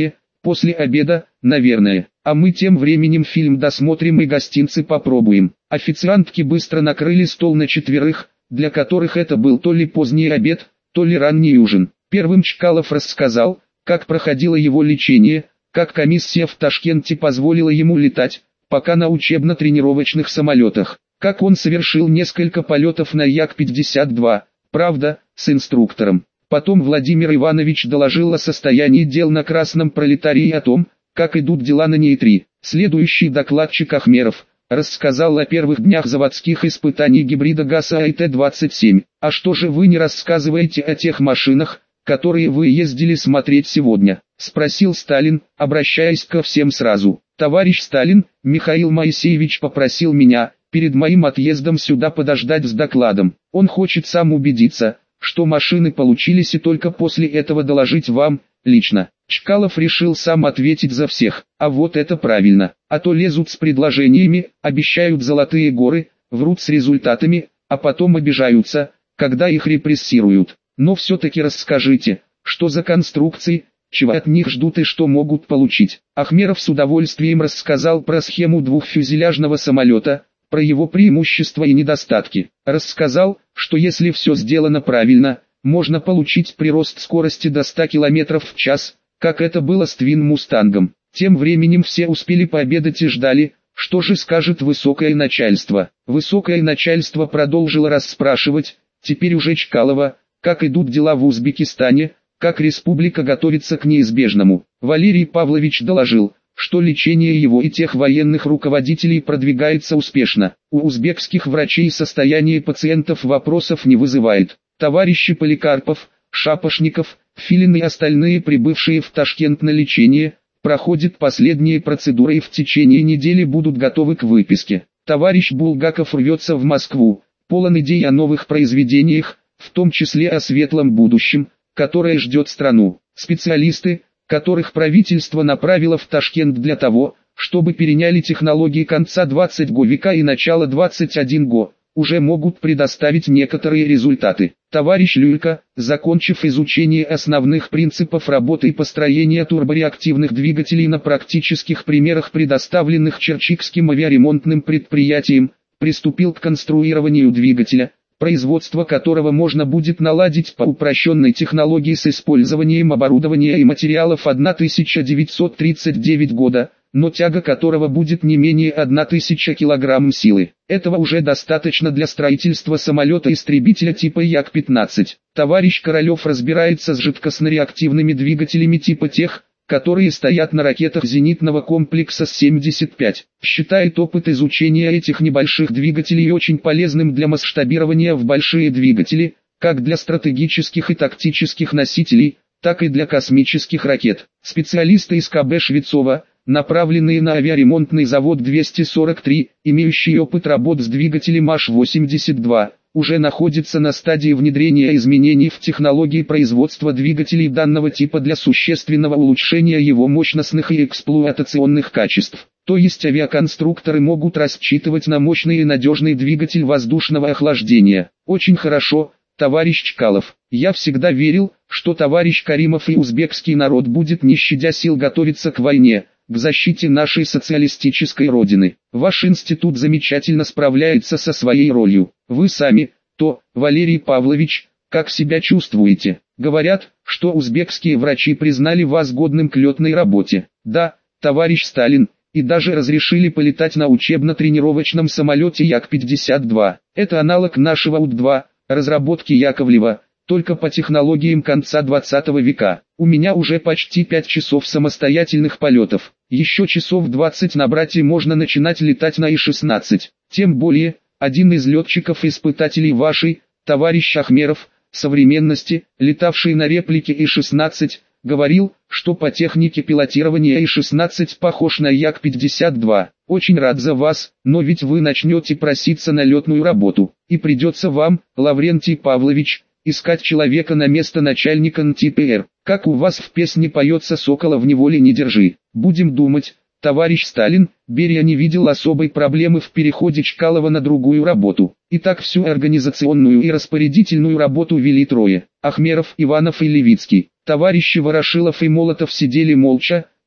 S1: После обеда, наверное. А мы тем временем фильм досмотрим и гостинцы попробуем. Официантки быстро накрыли стол на четверых, для которых это был то ли поздний обед, то ли ранний ужин. Первым Чкалов рассказал, как проходило его лечение, как комиссия в Ташкенте позволила ему летать, пока на учебно-тренировочных самолетах, как он совершил несколько полетов на Як пятьдесят два, правда, с инструктором. Потом Владимир Иванович доложил о состоянии дел на Красном Пролетарии и о том, как идут дела на НЕИ-три. Следующий докладчик Ахмеров рассказал о первых днях заводских испытаний гибрида ГАЗа ай тэ двадцать семь. А что же вы не рассказываете о тех машинах, которые вы ездили смотреть сегодня? Спросил Сталин, обращаясь ко всем сразу. Товарищ Сталин, Михаил Моисеевич попросил меня, перед моим отъездом сюда подождать с докладом. Он хочет сам убедиться, что машины получились, и только после этого доложить вам, лично. Чкалов решил сам ответить за всех. А вот это правильно. А то лезут с предложениями, обещают золотые горы, врут с результатами, а потом обижаются, когда их репрессируют. Но все-таки расскажите, что за конструкции, чего от них ждут и что могут получить. Ахмеров с удовольствием рассказал про схему двухфюзеляжного самолета, про его преимущества и недостатки. Рассказал, что если все сделано правильно, можно получить прирост скорости до ста километров в час, как это было с Твин Мустангом. Тем временем все успели пообедать и ждали, что же скажет высокое начальство. Высокое начальство продолжило расспрашивать, теперь уже Чкалова, как идут дела в Узбекистане, как республика готовится к неизбежному. Валерий Павлович доложил, что лечение его и тех военных руководителей продвигается успешно. У узбекских врачей состояние пациентов вопросов не вызывает. Товарищи Поликарпов, Шапошников, Филин и остальные, прибывшие в Ташкент на лечение, проходят последние процедуры и в течение недели будут готовы к выписке. Товарищ Булгаков рвется в Москву, полон идей о новых произведениях, в том числе о светлом будущем, которое ждет страну. Специалисты, которых правительство направило в Ташкент для того, чтобы переняли технологии конца двадцатого века и начала двадцать первого, уже могут предоставить некоторые результаты. Товарищ Люлька, закончив изучение основных принципов работы и построения турбореактивных двигателей на практических примерах, предоставленных Черчикским авиаремонтным предприятием, приступил к конструированию двигателя, производство которого можно будет наладить по упрощенной технологии с использованием оборудования и материалов тысяча девятьсот тридцать девятого года, но тяга которого будет не менее тысячи килограмм силы. Этого уже достаточно для строительства самолета-истребителя типа Як пятнадцать. Товарищ Королев разбирается с жидкостно-реактивными двигателями типа тех, которые стоят на ракетах зенитного комплекса С семьдесят пять. Считает опыт изучения этих небольших двигателей очень полезным для масштабирования в большие двигатели, как для стратегических и тактических носителей, так и для космических ракет. Специалисты из ка бэ Швецова, направленные на авиаремонтный завод двести сорок три, имеющий опыт работ с двигателем Аш восемьдесят два, уже находится на стадии внедрения изменений в технологии производства двигателей данного типа для существенного улучшения его мощностных и эксплуатационных качеств. То есть авиаконструкторы могут рассчитывать на мощный и надежный двигатель воздушного охлаждения. Очень хорошо, товарищ Чкалов. Я всегда верил, что товарищ Каримов и узбекский народ будет не щадя сил готовиться к войне, к защите нашей социалистической родины. Ваш институт замечательно справляется со своей ролью. Вы сами, то, Валерий Павлович, как себя чувствуете? Говорят, что узбекские врачи признали вас годным к летной работе. Да, товарищ Сталин, и даже разрешили полетать на учебно-тренировочном самолете Як пятьдесят два. Это аналог нашего У два, разработки Яковлева, только по технологиям конца двадцатого века. У меня уже почти пять часов самостоятельных полетов. Еще часов двадцать набрать и можно начинать летать на И шестнадцать. Тем более, один из летчиков-испытателей вашей, товарищ Ахмеров, современности, летавший на реплике И шестнадцать, говорил, что по технике пилотирования И шестнадцать похож на Як пятьдесят два. Очень рад за вас, но ведь вы начнете проситься на летную работу, и придется вам, Лаврентий Павлович, искать человека на место начальника эн тэ пэ эр. Как у вас в песне поется «Сокола в неволе не держи». Будем думать, товарищ Сталин. Берия не видел особой проблемы в переходе Чкалова на другую работу. И так всю организационную и распорядительную работу вели трое: Ахмеров, Иванов и Левицкий. Товарищи Ворошилов и Молотов сидели молча,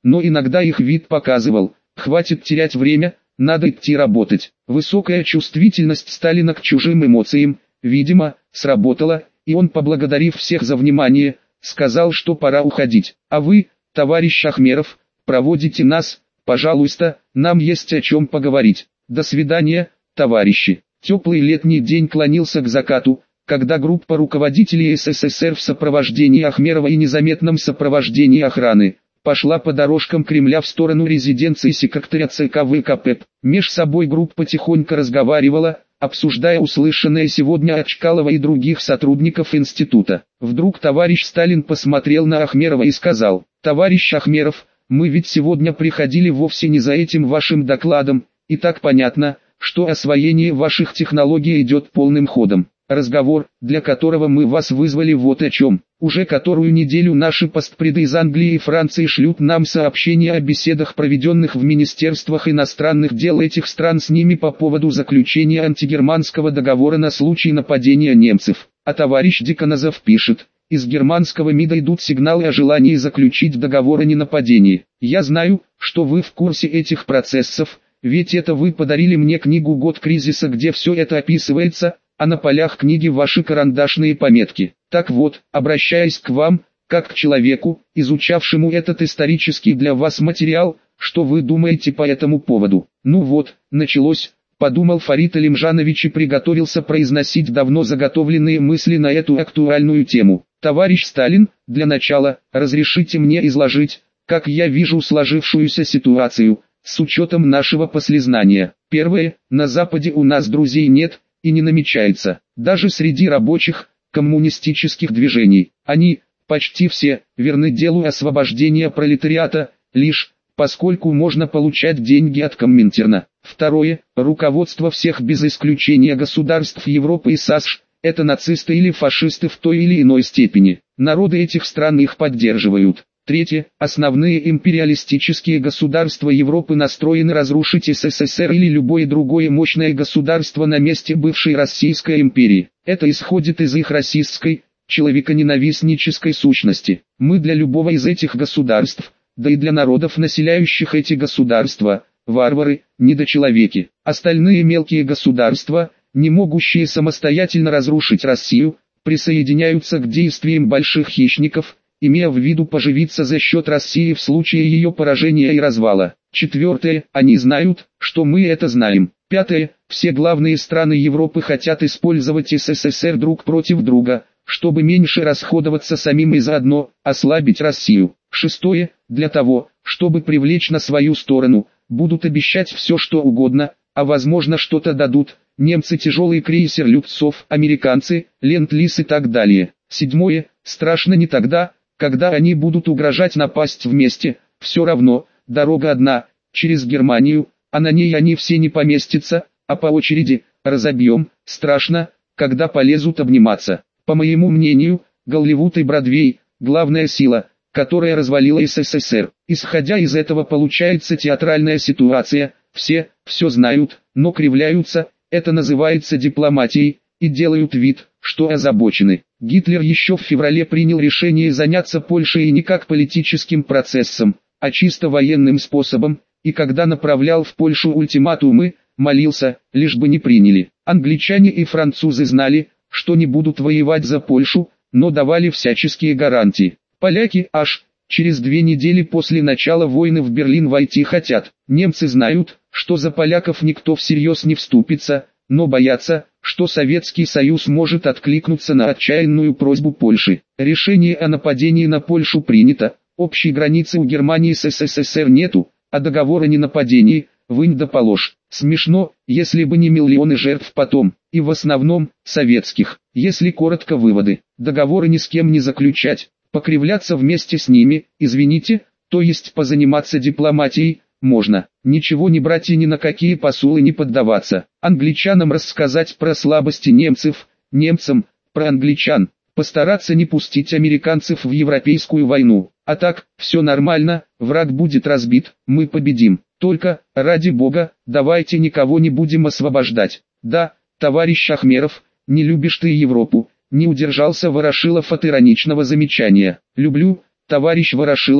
S1: но иногда их вид показывал: хватит терять время, надо идти работать. Высокая чувствительность Сталина к чужим эмоциям, видимо, сработала, и он, поблагодарив всех за внимание, сказал, что пора уходить. А вы, товарищ Ахмеров, проводите нас, пожалуйста, нам есть о чем поговорить. До свидания, товарищи. Теплый летний день клонился к закату, когда группа руководителей СССР в сопровождении Ахмерова и незаметном сопровождении охраны пошла по дорожкам Кремля в сторону резиденции секретаря ЦК ВКП. Меж собой группа тихонько разговаривала, обсуждая услышанное сегодня от Чкалова и других сотрудников института. Вдруг товарищ Сталин посмотрел на Ахмерова и сказал: «Товарищ Ахмеров, мы ведь сегодня приходили вовсе не за этим вашим докладом, и так понятно, что освоение ваших технологий идет полным ходом. Разговор, для которого мы вас вызвали, вот о чем. Уже которую неделю наши постпреды из Англии и Франции шлют нам сообщения о беседах, проведенных в министерствах иностранных дел этих стран с ними по поводу заключения антигерманского договора на случай нападения немцев. А товарищ Деканозов пишет: из германского МИДа идут сигналы о желании заключить договор о ненападении. Я знаю, что вы в курсе этих процессов, ведь это вы подарили мне книгу «Год кризиса», где все это описывается, а на полях книги ваши карандашные пометки. Так вот, обращаясь к вам, как к человеку, изучавшему этот исторический для вас материал, что вы думаете по этому поводу? Ну вот, началось, подумал Фарид Алимжанович и приготовился произносить давно заготовленные мысли на эту актуальную тему. Товарищ Сталин, для начала, разрешите мне изложить, как я вижу сложившуюся ситуацию, с учетом нашего послезнания. Первое, на Западе у нас друзей нет и не намечается, даже среди рабочих, коммунистических движений. Они, почти все, верны делу освобождения пролетариата, лишь, поскольку можно получать деньги от Коминтерна. Второе, руководство всех без исключения государств Европы и САСШ, это нацисты или фашисты в той или иной степени. Народы этих стран их поддерживают. Третье, основные империалистические государства Европы настроены разрушить СССР или любое другое мощное государство на месте бывшей Российской империи. Это исходит из их расистской, человеконенавистнической сущности. Мы для любого из этих государств, да и для народов, населяющих эти государства, варвары, недочеловеки. Остальные мелкие государства, не могущие самостоятельно разрушить Россию, присоединяются к действиям больших хищников, имея в виду поживиться за счет России в случае ее поражения и развала. Четвертое, они знают, что мы это знаем. Пятое, все главные страны Европы хотят использовать СССР друг против друга, чтобы меньше расходоваться самим и заодно ослабить Россию. Шестое, для того, чтобы привлечь на свою сторону, будут обещать все что угодно, а возможно что-то дадут. Немцы тяжелый крейсер Люцов, американцы, Ленд-Лиз и так далее. Седьмое, страшно не тогда, когда они будут угрожать напасть вместе, все равно, дорога одна, через Германию, а на ней они все не поместятся, а по очереди, разобьем. Страшно, когда полезут обниматься. По моему мнению, Голливуд и Бродвей – главная сила, которая развалила СССР. Исходя из этого получается театральная ситуация, все, все знают, но кривляются, это называется дипломатией, и делают вид, что озабочены. Гитлер еще в феврале принял решение заняться Польшей не как политическим процессом, а чисто военным способом, и когда направлял в Польшу ультиматумы, молился, лишь бы не приняли. Англичане и французы знали, что не будут воевать за Польшу, но давали всяческие гарантии. Поляки аж через две недели после начала войны в Берлин войти хотят. Немцы знают, что за поляков никто всерьез не вступится, но боятся, что Советский Союз может откликнуться на отчаянную просьбу Польши. Решение о нападении на Польшу принято, общей границы у Германии с СССР нету, а договор о ненападении, вынь да положь. Смешно, если бы не миллионы жертв потом, и в основном, советских. Если коротко выводы, договоры ни с кем не заключать, покривляться вместе с ними, извините, то есть позаниматься дипломатией, можно, ничего не брать и ни на какие посулы не поддаваться. Англичанам рассказать про слабости немцев, немцам, про англичан, постараться не пустить американцев в европейскую войну. А так, все нормально, враг будет разбит, мы победим. Только, ради бога, давайте никого не будем освобождать. Да, товарищ Ахмеров, не любишь ты Европу, не удержался Ворошилов от ироничного замечания. Люблю, товарищ Ворошилов,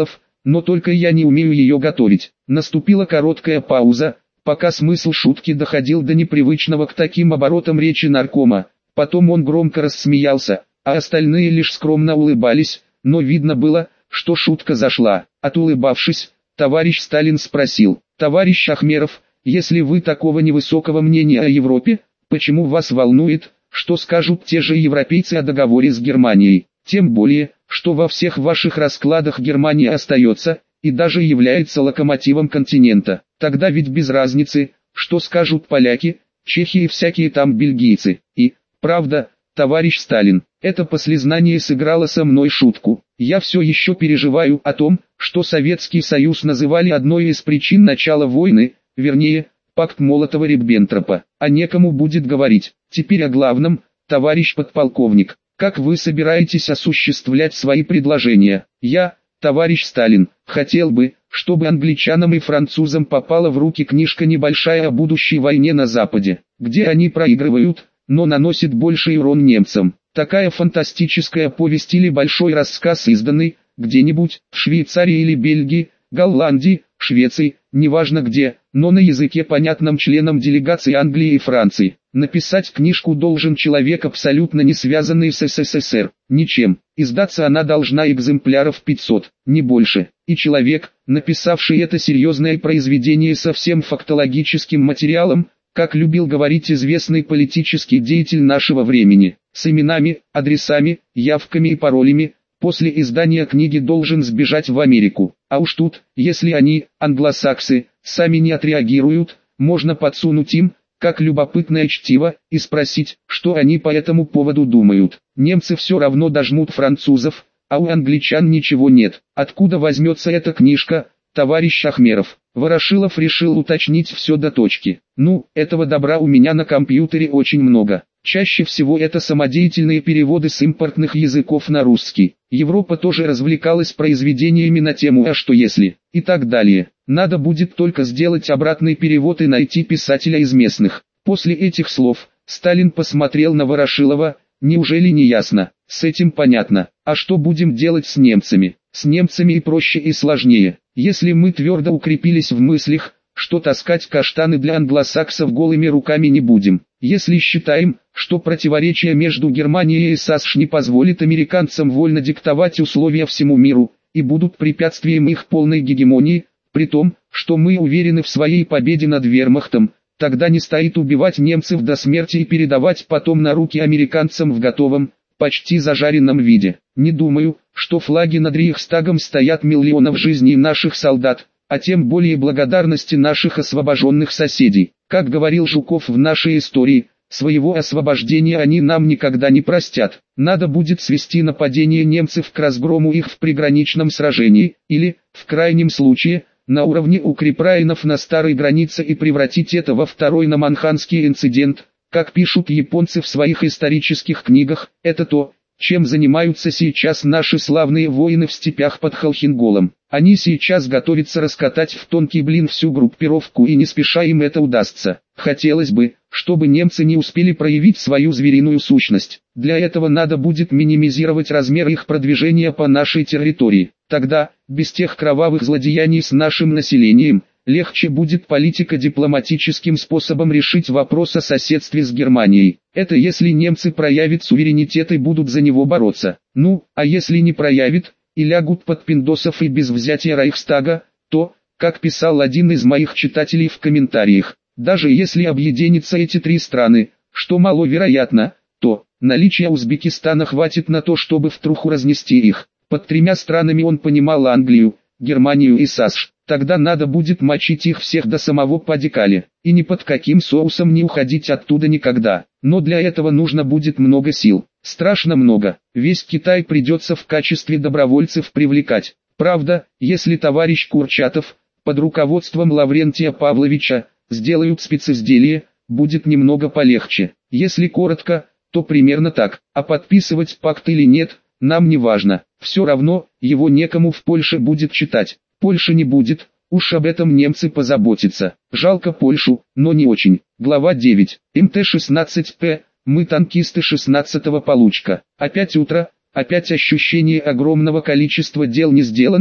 S1: но только я не умею ее готовить. Наступила короткая пауза, пока смысл шутки доходил до непривычного к таким оборотам речи наркома. Потом он громко рассмеялся, а остальные лишь скромно улыбались, но видно было, что шутка зашла. Отулыбавшись, товарищ Сталин спросил: «Товарищ Ахмеров, если вы такого невысокого мнения о Европе, почему вас волнует, что скажут те же европейцы о договоре с Германией? Тем более, что во всех ваших раскладах Германия остается, и даже является локомотивом континента. Тогда ведь без разницы, что скажут поляки, чехи и всякие там бельгийцы. И, правда, товарищ Сталин, это послезнание сыграло со мной шутку. Я все еще переживаю о том, что Советский Союз называли одной из причин начала войны, вернее, пакт Молотова-Риббентропа. А некому будет говорить. Теперь о главном, товарищ подполковник. Как вы собираетесь осуществлять свои предложения? Я, товарищ Сталин, хотел бы, чтобы англичанам и французам попала в руки книжка небольшая о будущей войне на Западе, где они проигрывают, но наносят больший урон немцам. Такая фантастическая повесть или большой рассказ, изданный где-нибудь в Швейцарии или Бельгии, Голландии, Швеции, неважно где, но на языке, понятном членам делегации Англии и Франции. Написать книжку должен человек, абсолютно не связанный с СССР, ничем. Издаться она должна экземпляров пятьсот, не больше. И человек, написавший это серьезное произведение со всем фактологическим материалом, как любил говорить известный политический деятель нашего времени, с именами, адресами, явками и паролями, после издания книги должен сбежать в Америку. А уж тут, если они, англосаксы, сами не отреагируют, можно подсунуть им, как любопытное чтиво, и спросить, что они по этому поводу думают. Немцы все равно дожмут французов, а у англичан ничего нет. Откуда возьмется эта книжка, товарищ Ахмеров? Ворошилов решил уточнить все до точки. Ну, этого добра у меня на компьютере очень много. Чаще всего это самодеятельные переводы с импортных языков на русский. Европа тоже развлекалась произведениями на тему «А что если?» и так далее. Надо будет только сделать обратный перевод и найти писателя из местных. После этих слов, Сталин посмотрел на Ворошилова. Неужели не ясно? С этим понятно. А что будем делать с немцами? С немцами и проще, и сложнее. Если мы твердо укрепились в мыслях, что таскать каштаны для англосаксов голыми руками не будем. Если считаем, что противоречие между Германией и САСШ не позволит американцам вольно диктовать условия всему миру, и будут препятствием их полной гегемонии, при том, что мы уверены в своей победе над вермахтом, тогда не стоит убивать немцев до смерти и передавать потом на руки американцам в готовом, почти зажаренном виде. Не думаю, что флаги над Рейхстагом стоят миллионов жизней наших солдат, а тем более благодарности наших освобожденных соседей. Как говорил Жуков в нашей истории, своего освобождения они нам никогда не простят. Надо будет свести нападение немцев к разгрому их в приграничном сражении, или, в крайнем случае, на уровне укрепрайонов на старой границе и превратить это во второй наманханский инцидент. Как пишут японцы в своих исторических книгах, это то, чем занимаются сейчас наши славные воины в степях под Холхенголом. Они сейчас готовятся раскатать в тонкий блин всю группировку, и не спеша им это удастся. Хотелось бы, чтобы немцы не успели проявить свою звериную сущность. Для этого надо будет минимизировать размер их продвижения по нашей территории. Тогда, без тех кровавых злодеяний с нашим населением, легче будет политико-дипломатическим способом решить вопрос о соседстве с Германией. Это если немцы проявят суверенитет и будут за него бороться. Ну, а если не проявят, и лягут под пиндосов и без взятия Рейхстага, то, как писал один из моих читателей в комментариях, даже если объединятся эти три страны, что маловероятно, то наличия Узбекистана хватит на то, чтобы в труху разнести их. Под тремя странами он понимал Англию, Германию и САСШ. Тогда надо будет мочить их всех до самого Падикали, и ни под каким соусом не уходить оттуда никогда. Но для этого нужно будет много сил, страшно много. Весь Китай придется в качестве добровольцев привлекать. Правда, если товарищ Курчатов, под руководством Лаврентия Павловича, сделают специзделие, будет немного полегче. Если коротко, то примерно так. А подписывать пакт или нет, нам не важно. Все равно, его некому в Польше будет читать. Польши не будет, уж об этом немцы позаботятся. Жалко Польшу, но не очень. Глава девять. эм тэ шестнадцать пэ. Мы танкисты шестнадцатого получка. Опять утро, опять ощущение огромного количества дел не сделанных,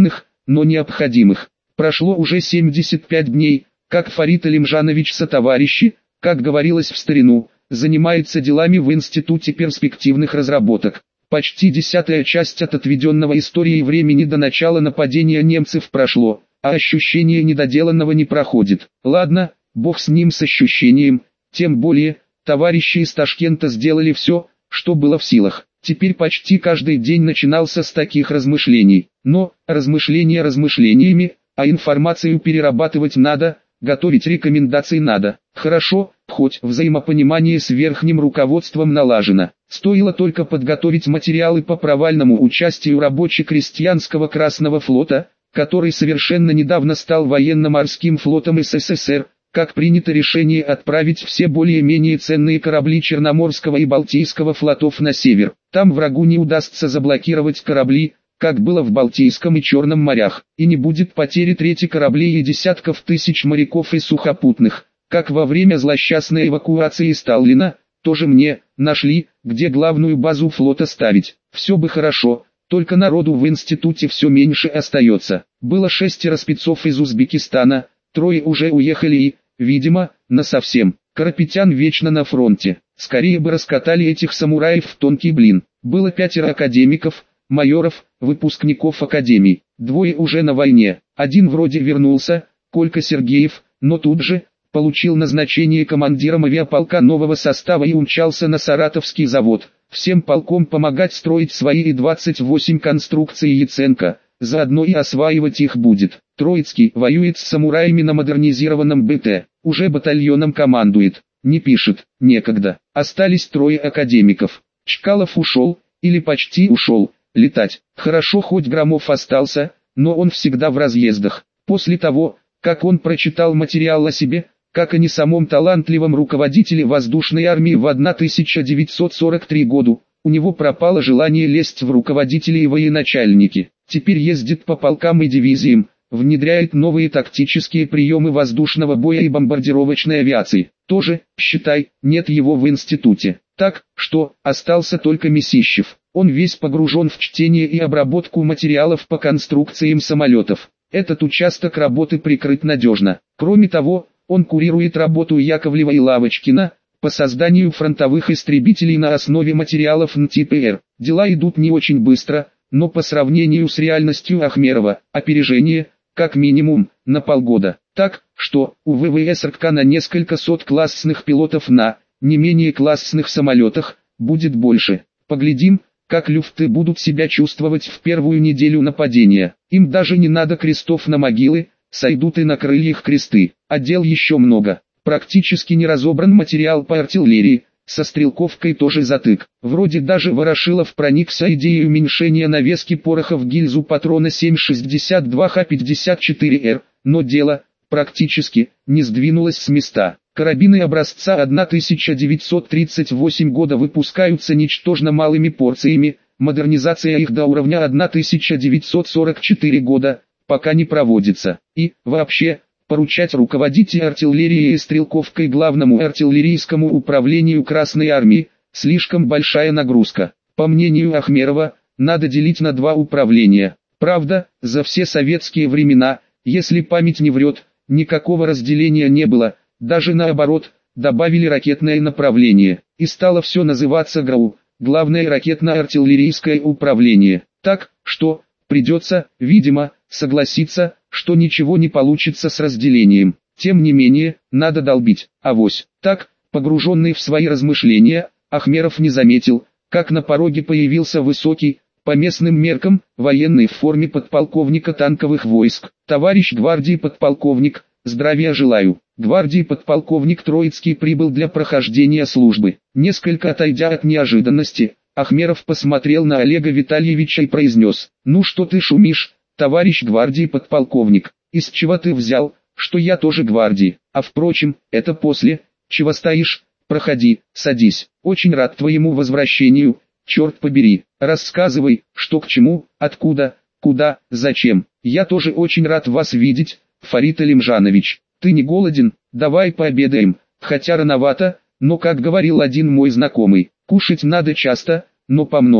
S1: но необходимых. Прошло уже семьдесят пять дней, как Фарид Алимжанович сотоварищи, как говорилось в старину, занимается делами в Институте перспективных разработок. Почти десятая часть от отведенного историей времени до начала нападения немцев прошло, а ощущение недоделанного не проходит. Ладно, бог с ним с ощущением, тем более, товарищи из Ташкента сделали все, что было в силах. Теперь почти каждый день начинался с таких размышлений. Но, размышления размышлениями, а информацию перерабатывать надо, готовить рекомендации надо. Хорошо, хоть взаимопонимание с верхним руководством налажено. Стоило только подготовить материалы по провальному участию рабоче-крестьянского Красного флота, который совершенно недавно стал военно-морским флотом СССР, как принято решение отправить все более-менее ценные корабли Черноморского и Балтийского флотов на север. Там врагу не удастся заблокировать корабли, как было в Балтийском и Черном морях, и не будет потери трети кораблей и десятков тысяч моряков и сухопутных, как во время злосчастной эвакуации Сталина, тоже мне, нашли, где главную базу флота ставить. Все бы хорошо, только народу в институте все меньше остается. Было шестеро спецов из Узбекистана, трое уже уехали и, видимо, насовсем. Карапетян вечно на фронте. Скорее бы раскатали этих самураев в тонкий блин. Было пятеро академиков, майоров, выпускников академий. Двое уже на войне. Один вроде вернулся, Колька Сергеев, но тут же получил назначение командиром авиаполка нового состава и умчался на Саратовский завод. Всем полком помогать строить свои И двадцать восемь конструкции Яценко, заодно и осваивать их будет. Троицкий воюет с самураями на модернизированном БТ, уже батальоном командует, не пишет, некогда. Остались трое академиков. Чкалов ушел, или почти ушел, летать. Хорошо хоть Громов остался, но он всегда в разъездах. После того, как он прочитал материал о себе, как и не самом талантливом руководителе воздушной армии в тысяча девятьсот сорок третьем году, у него пропало желание лезть в руководители и военачальники. Теперь ездит по полкам и дивизиям, внедряет новые тактические приемы воздушного боя и бомбардировочной авиации. Тоже, считай, нет его в институте. Так, что, остался только Месищев. Он весь погружен в чтение и обработку материалов по конструкциям самолетов. Этот участок работы прикрыт надежно. Кроме того, он курирует работу Яковлева и Лавочкина по созданию фронтовых истребителей на основе материалов эн тэ пэ эр. Дела идут не очень быстро, но по сравнению с реальностью Ахмерова, опережение, как минимум, на полгода. Так, что, у вэ вэ эс эр ка на несколько сот классных пилотов на, не менее классных самолетах, будет больше. Поглядим, как люфты будут себя чувствовать в первую неделю нападения. Им даже не надо крестов на могилы, сойдут и на крыльях кресты. А дел еще много. Практически не разобран материал по артиллерии, со стрелковкой тоже затык. Вроде даже Ворошилов проникся идеей уменьшения навески пороха в гильзу патрона семь шестьдесят два ха пятьдесят четыре эр, но дело, практически, не сдвинулось с места. Карабины образца тысяча девятьсот тридцать восьмого года выпускаются ничтожно малыми порциями, модернизация их до уровня тысяча девятьсот сорок четвёртого года пока не проводится. И, вообще, поручать руководить артиллерией и стрелковкой главному артиллерийскому управлению Красной Армии – слишком большая нагрузка. По мнению Ахмерова, надо делить на два управления. Правда, за все советские времена, если память не врет, никакого разделения не было, даже наоборот, добавили ракетное направление, и стало все называться ГРАУ, Главное ракетно-артиллерийское управление. Так, что, придется, видимо, согласиться, что ничего не получится с разделением. Тем не менее, надо долбить. Авось. Так, погруженный в свои размышления, Ахмеров не заметил, как на пороге появился высокий, по местным меркам, военный в форме подполковника танковых войск. Товарищ гвардии подполковник, здравия желаю. Гвардии подполковник Троицкий прибыл для прохождения службы. Несколько отойдя от неожиданности, Ахмеров посмотрел на Олега Витальевича и произнес: «Ну что ты шумишь, товарищ гвардии подполковник, из чего ты взял, что я тоже гвардии? А впрочем, это после, чего стоишь, проходи, садись, очень рад твоему возвращению, черт побери, рассказывай, что к чему, откуда, куда, зачем. Я тоже очень рад вас видеть, Фарид Алимжанович. Ты не голоден? Давай пообедаем, хотя рановато, но как говорил один мой знакомый, кушать надо часто, но помногу.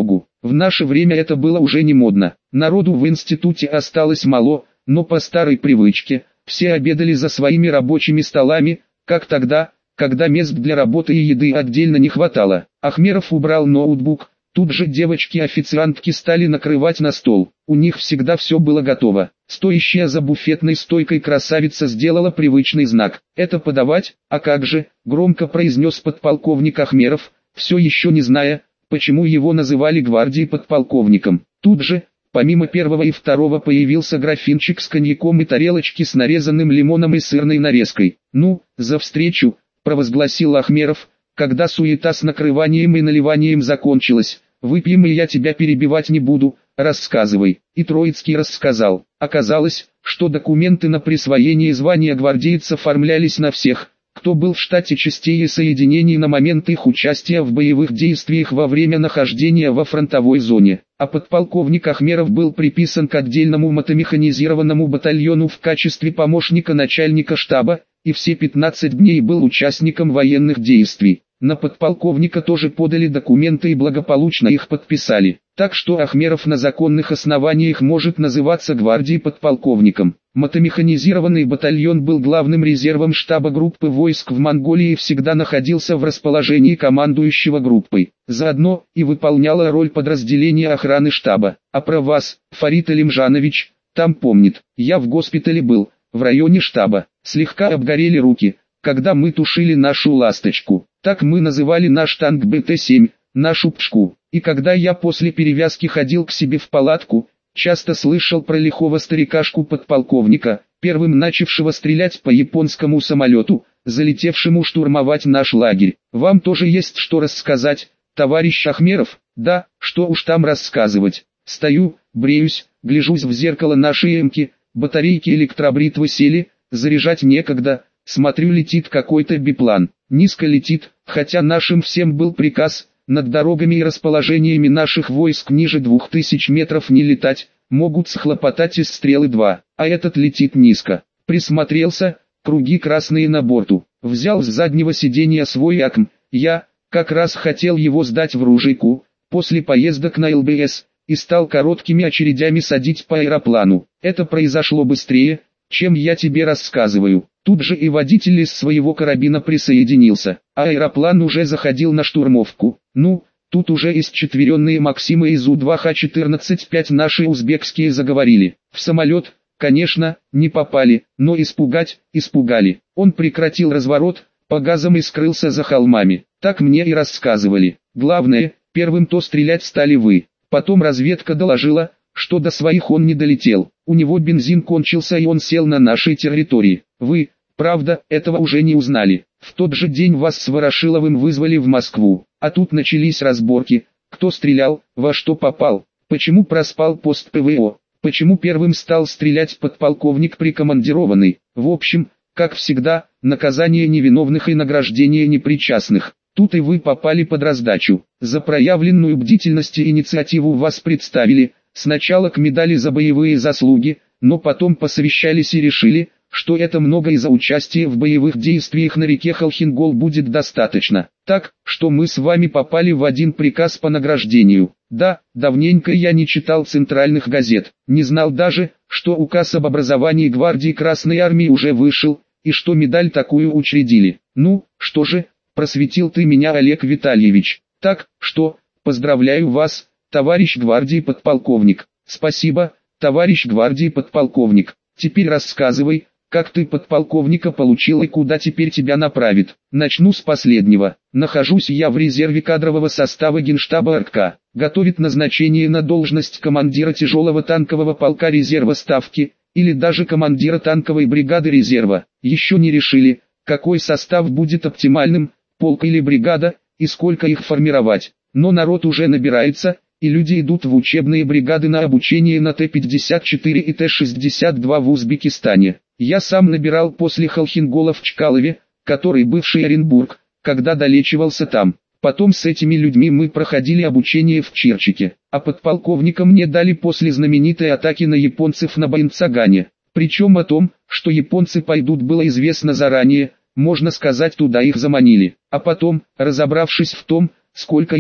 S1: В наше время это было уже не модно. Народу в институте осталось мало, но по старой привычке, все обедали за своими рабочими столами, как тогда, когда мест для работы и еды отдельно не хватало. Ахмеров убрал ноутбук, тут же девочки-официантки стали накрывать на стол. У них всегда все было готово. Стоящая за буфетной стойкой красавица сделала привычный знак. «Это подавать? А как же?» — громко произнес подполковник Ахмеров, все еще не зная, почему его называли гвардией подполковником. Тут же, помимо первого и второго, появился графинчик с коньяком и тарелочки с нарезанным лимоном и сырной нарезкой. «Ну, за встречу!» — провозгласил Ахмеров, когда суета с накрыванием и наливанием закончилась. «Выпьем, и я тебя перебивать не буду, рассказывай». И Троицкий рассказал. Оказалось, что документы на присвоение звания гвардейца оформлялись на всех, кто был в штате частей и соединений на момент их участия в боевых действиях во время нахождения во фронтовой зоне. А подполковник Ахмеров был приписан к отдельному мотомеханизированному батальону в качестве помощника начальника штаба, и все пятнадцать дней был участником военных действий. На подполковника тоже подали документы и благополучно их подписали. Так что Ахмеров на законных основаниях может называться гвардией подполковником. Мотомеханизированный батальон был главным резервом штаба группы войск в Монголии и всегда находился в расположении командующего группой. Заодно и выполняла роль подразделения охраны штаба. А про вас, Фарид Алимжанович, там помнит. Я в госпитале был, в районе штаба. Слегка обгорели руки, когда мы тушили нашу ласточку. Так мы называли наш танк бэ тэ семь, нашу пшку. И когда я после перевязки ходил к себе в палатку, часто слышал про лихого старикашку подполковника, первым начавшего стрелять по японскому самолету, залетевшему штурмовать наш лагерь. Вам тоже есть что рассказать, товарищ Ахмеров? Да, что уж там рассказывать. Стою, бреюсь, гляжусь в зеркало нашей эмки, батарейки электробритвы сели, заряжать некогда. Смотрю, летит какой-то биплан. Низко летит, хотя нашим всем был приказ, над дорогами и расположениями наших войск ниже двух тысяч метров не летать, могут схлопотать из стрелы два, а этот летит низко. Присмотрелся, круги красные на борту. Взял с заднего сиденья свой АКМ, я, как раз хотел его сдать в ружейку, после поездок на эл бэ эс, и стал короткими очередями садить по аэроплану. Это произошло быстрее, чем я тебе рассказываю. Тут же и водитель из своего карабина присоединился, а аэроплан уже заходил на штурмовку. Ну, тут уже исчетверенные Максимы из У два Х четырнадцать пять наши узбекские заговорили. В самолет, конечно, не попали, но испугать, испугали. Он прекратил разворот, по газам и скрылся за холмами. Так мне и рассказывали. Главное, первым то стрелять стали вы. Потом разведка доложила, что до своих он не долетел. У него бензин кончился и он сел на нашей территории. Вы, правда, этого уже не узнали. В тот же день вас с Ворошиловым вызвали в Москву. А тут начались разборки. Кто стрелял, во что попал, почему проспал пост пэ вэ о, почему первым стал стрелять подполковник прикомандированный. В общем, как всегда, наказание невиновных и награждение непричастных. Тут и вы попали под раздачу. За проявленную бдительность и инициативу вас представили, сначала к медали за боевые заслуги, но потом посовещались и решили, что это много и за участие в боевых действиях на реке Холхенгол будет достаточно. Так, что мы с вами попали в один приказ по награждению. Да, давненько я не читал центральных газет, не знал даже, что указ об образовании гвардии Красной Армии уже вышел, и что медаль такую учредили. Ну, что же, просветил ты меня, Олег Витальевич. Так, что, поздравляю вас, товарищ гвардии подполковник. Спасибо, товарищ гвардии подполковник. Теперь рассказывай, как ты подполковника получил и куда теперь тебя направит. Начну с последнего. Нахожусь я в резерве кадрового состава Генштаба эр ка. Готовит назначение на должность командира тяжелого танкового полка резерва Ставки, или даже командира танковой бригады резерва. Еще не решили, какой состав будет оптимальным, полк или бригада, и сколько их формировать. Но народ уже набирается, и люди идут в учебные бригады на обучение на Т пятьдесят четыре и Т шестьдесят два в Узбекистане. Я сам набирал после Холхенгола в Чкалове, который бывший Оренбург, когда долечивался там. Потом с этими людьми мы проходили обучение в Черчике, а подполковника мне дали после знаменитой атаки на японцев на Байнцагане. Причем о том, что японцы пойдут, было известно заранее, можно сказать, туда их заманили. А потом, разобравшись в том, сколько их,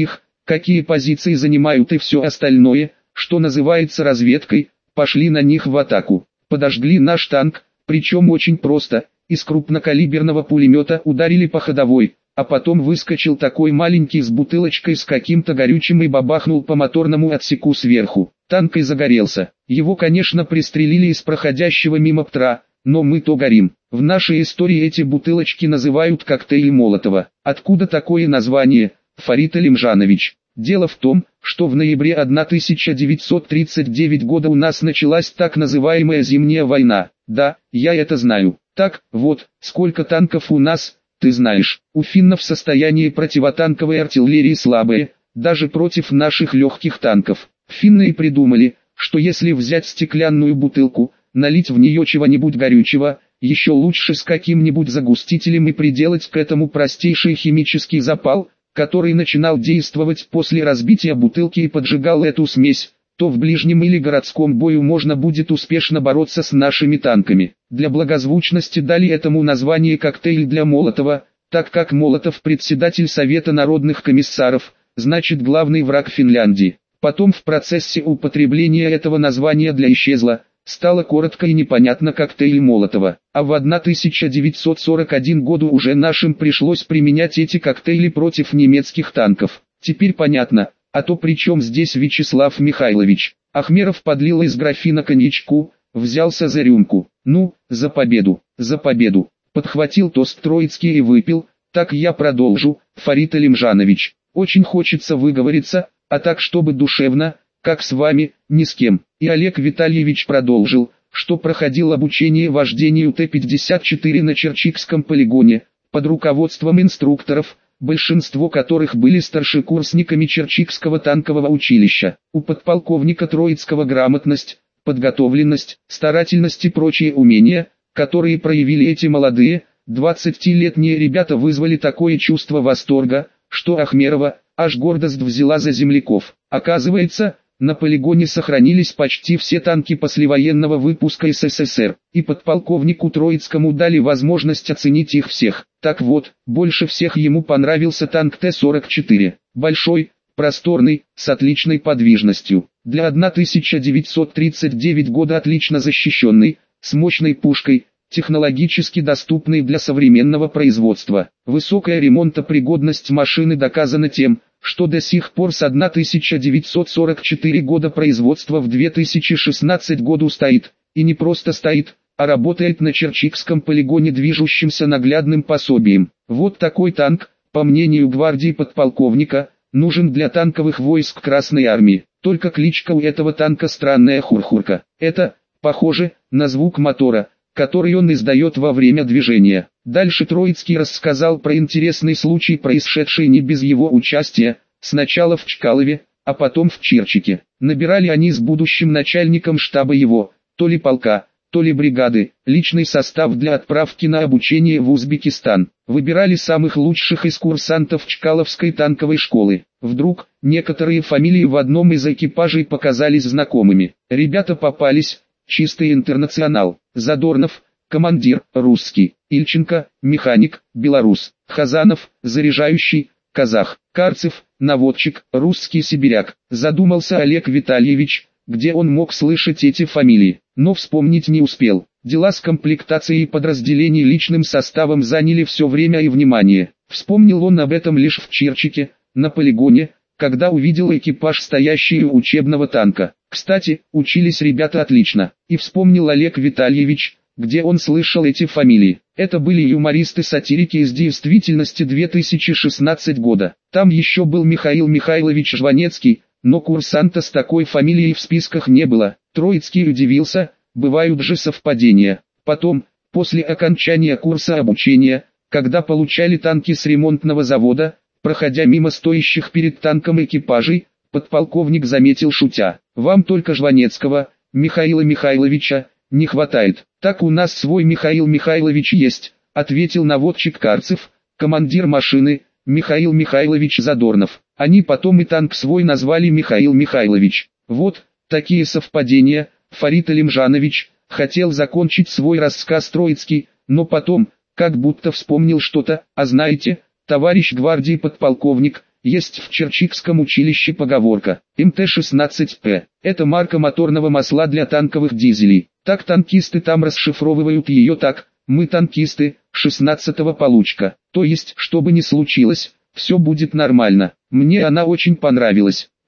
S1: какие позиции занимают и все остальное, что называется разведкой, пошли на них в атаку. Подожгли наш танк, причем очень просто, из крупнокалиберного пулемета ударили по ходовой, а потом выскочил такой маленький с бутылочкой с каким-то горючим и бабахнул по моторному отсеку сверху. Танк и загорелся. Его, конечно, пристрелили из проходящего мимо птра, но мы-то горим. В нашей истории эти бутылочки называют коктейль Молотова. Откуда такое название, Фарид Алимжанович? Дело в том, что в ноябре тысяча девятьсот тридцать девятого года у нас началась так называемая Зимняя война. Да, я это знаю. Так, вот, сколько танков у нас, ты знаешь. У финнов состояние противотанковой артиллерии слабое, даже против наших легких танков. Финны и придумали, что если взять стеклянную бутылку, налить в нее чего-нибудь горючего, еще лучше с каким-нибудь загустителем и приделать к этому простейший химический запал, который начинал действовать после разбития бутылки и поджигал эту смесь, то в ближнем или городском бою можно будет успешно бороться с нашими танками. Для благозвучности дали этому название коктейль для Молотова, так как Молотов председатель Совета народных комиссаров, значит главный враг Финляндии. Потом в процессе употребления этого названия для исчезло, стало коротко и непонятно коктейль Молотова. А в тысяча девятьсот сорок первом году уже нашим пришлось применять эти коктейли против немецких танков. Теперь понятно, а то при чем здесь Вячеслав Михайлович? Ахмеров подлил из графина коньячку, взялся за рюмку. Ну, за победу, за победу. Подхватил тост Троицкий и выпил. Так я продолжу, Фарид Алимжанович. Очень хочется выговориться, а так чтобы душевно, как с вами, ни с кем. И Олег Витальевич продолжил, что проходил обучение вождению Т пятьдесят четыре на Черчикском полигоне, под руководством инструкторов, большинство которых были старшекурсниками Черчикского танкового училища. У подполковника Троицкого грамотность, подготовленность, старательность и прочие умения, которые проявили эти молодые, двадцатилетние ребята, вызвали такое чувство восторга, что Ахмерова аж гордость взяла за земляков. Оказывается, на полигоне сохранились почти все танки послевоенного выпуска СССР, и подполковнику Троицкому дали возможность оценить их всех. Так вот, больше всех ему понравился танк Т сорок четыре. Большой, просторный, с отличной подвижностью. Для тысяча девятьсот тридцать девятого года отлично защищенный, с мощной пушкой, технологически доступный для современного производства. Высокая ремонтопригодность машины доказана тем, что до сих пор с тысяча девятьсот сорок четвёртого года производства в две тысячи шестнадцатом году стоит, и не просто стоит, а работает на Черчикском полигоне движущимся наглядным пособием. Вот такой танк, по мнению гвардии подполковника, нужен для танковых войск Красной Армии. Только кличка у этого танка странная — Хурхурка. Это, похоже, на звук мотора, который он издает во время движения. Дальше Троицкий рассказал про интересный случай, происшедший не без его участия, сначала в Чкалове, а потом в Черчике. Набирали они с будущим начальником штаба его, то ли полка, то ли бригады, личный состав для отправки на обучение в Узбекистан. Выбирали самых лучших из курсантов Чкаловской танковой школы. Вдруг, некоторые фамилии в одном из экипажей показались знакомыми. Ребята попались, чистый интернационал. Задорнов, командир, русский. Ильченко, механик, белорус. Хазанов, заряжающий, казах. Карцев, наводчик, русский сибиряк. Задумался Олег Витальевич, где он мог слышать эти фамилии, но вспомнить не успел. Дела с комплектацией подразделений личным составом заняли все время и внимание. Вспомнил он об этом лишь в Черчике, на полигоне, когда увидел экипаж, стоящий у учебного танка. Кстати, учились ребята отлично. И вспомнил Олег Витальевич, где он слышал эти фамилии. Это были юмористы-сатирики из действительности две тысячи шестнадцатого года. Там еще был Михаил Михайлович Жванецкий, но курсанта с такой фамилией в списках не было. Троицкий удивился, бывают же совпадения. Потом, после окончания курса обучения, когда получали танки с ремонтного завода, проходя мимо стоящих перед танком экипажей, подполковник заметил, шутя: «Вам только Жванецкого, Михаила Михайловича, не хватает». «Так у нас свой Михаил Михайлович есть», — ответил наводчик Карцев, командир машины, Михаил Михайлович Задорнов. Они потом и танк свой назвали Михаил Михайлович. Вот, такие совпадения, Фарид Алимжанович, хотел закончить свой рассказ Троицкий, но потом, как будто вспомнил что-то: «А знаете, товарищ гвардии подполковник, Есть в Черчикском училище поговорка «эм тэ шестнадцать пэ». Это марка моторного масла для танковых дизелей. Так танкисты там расшифровывают ее так: «Мы танкисты, шестнадцатого получка». То есть, что бы ни случилось, все будет нормально. Мне она очень понравилась.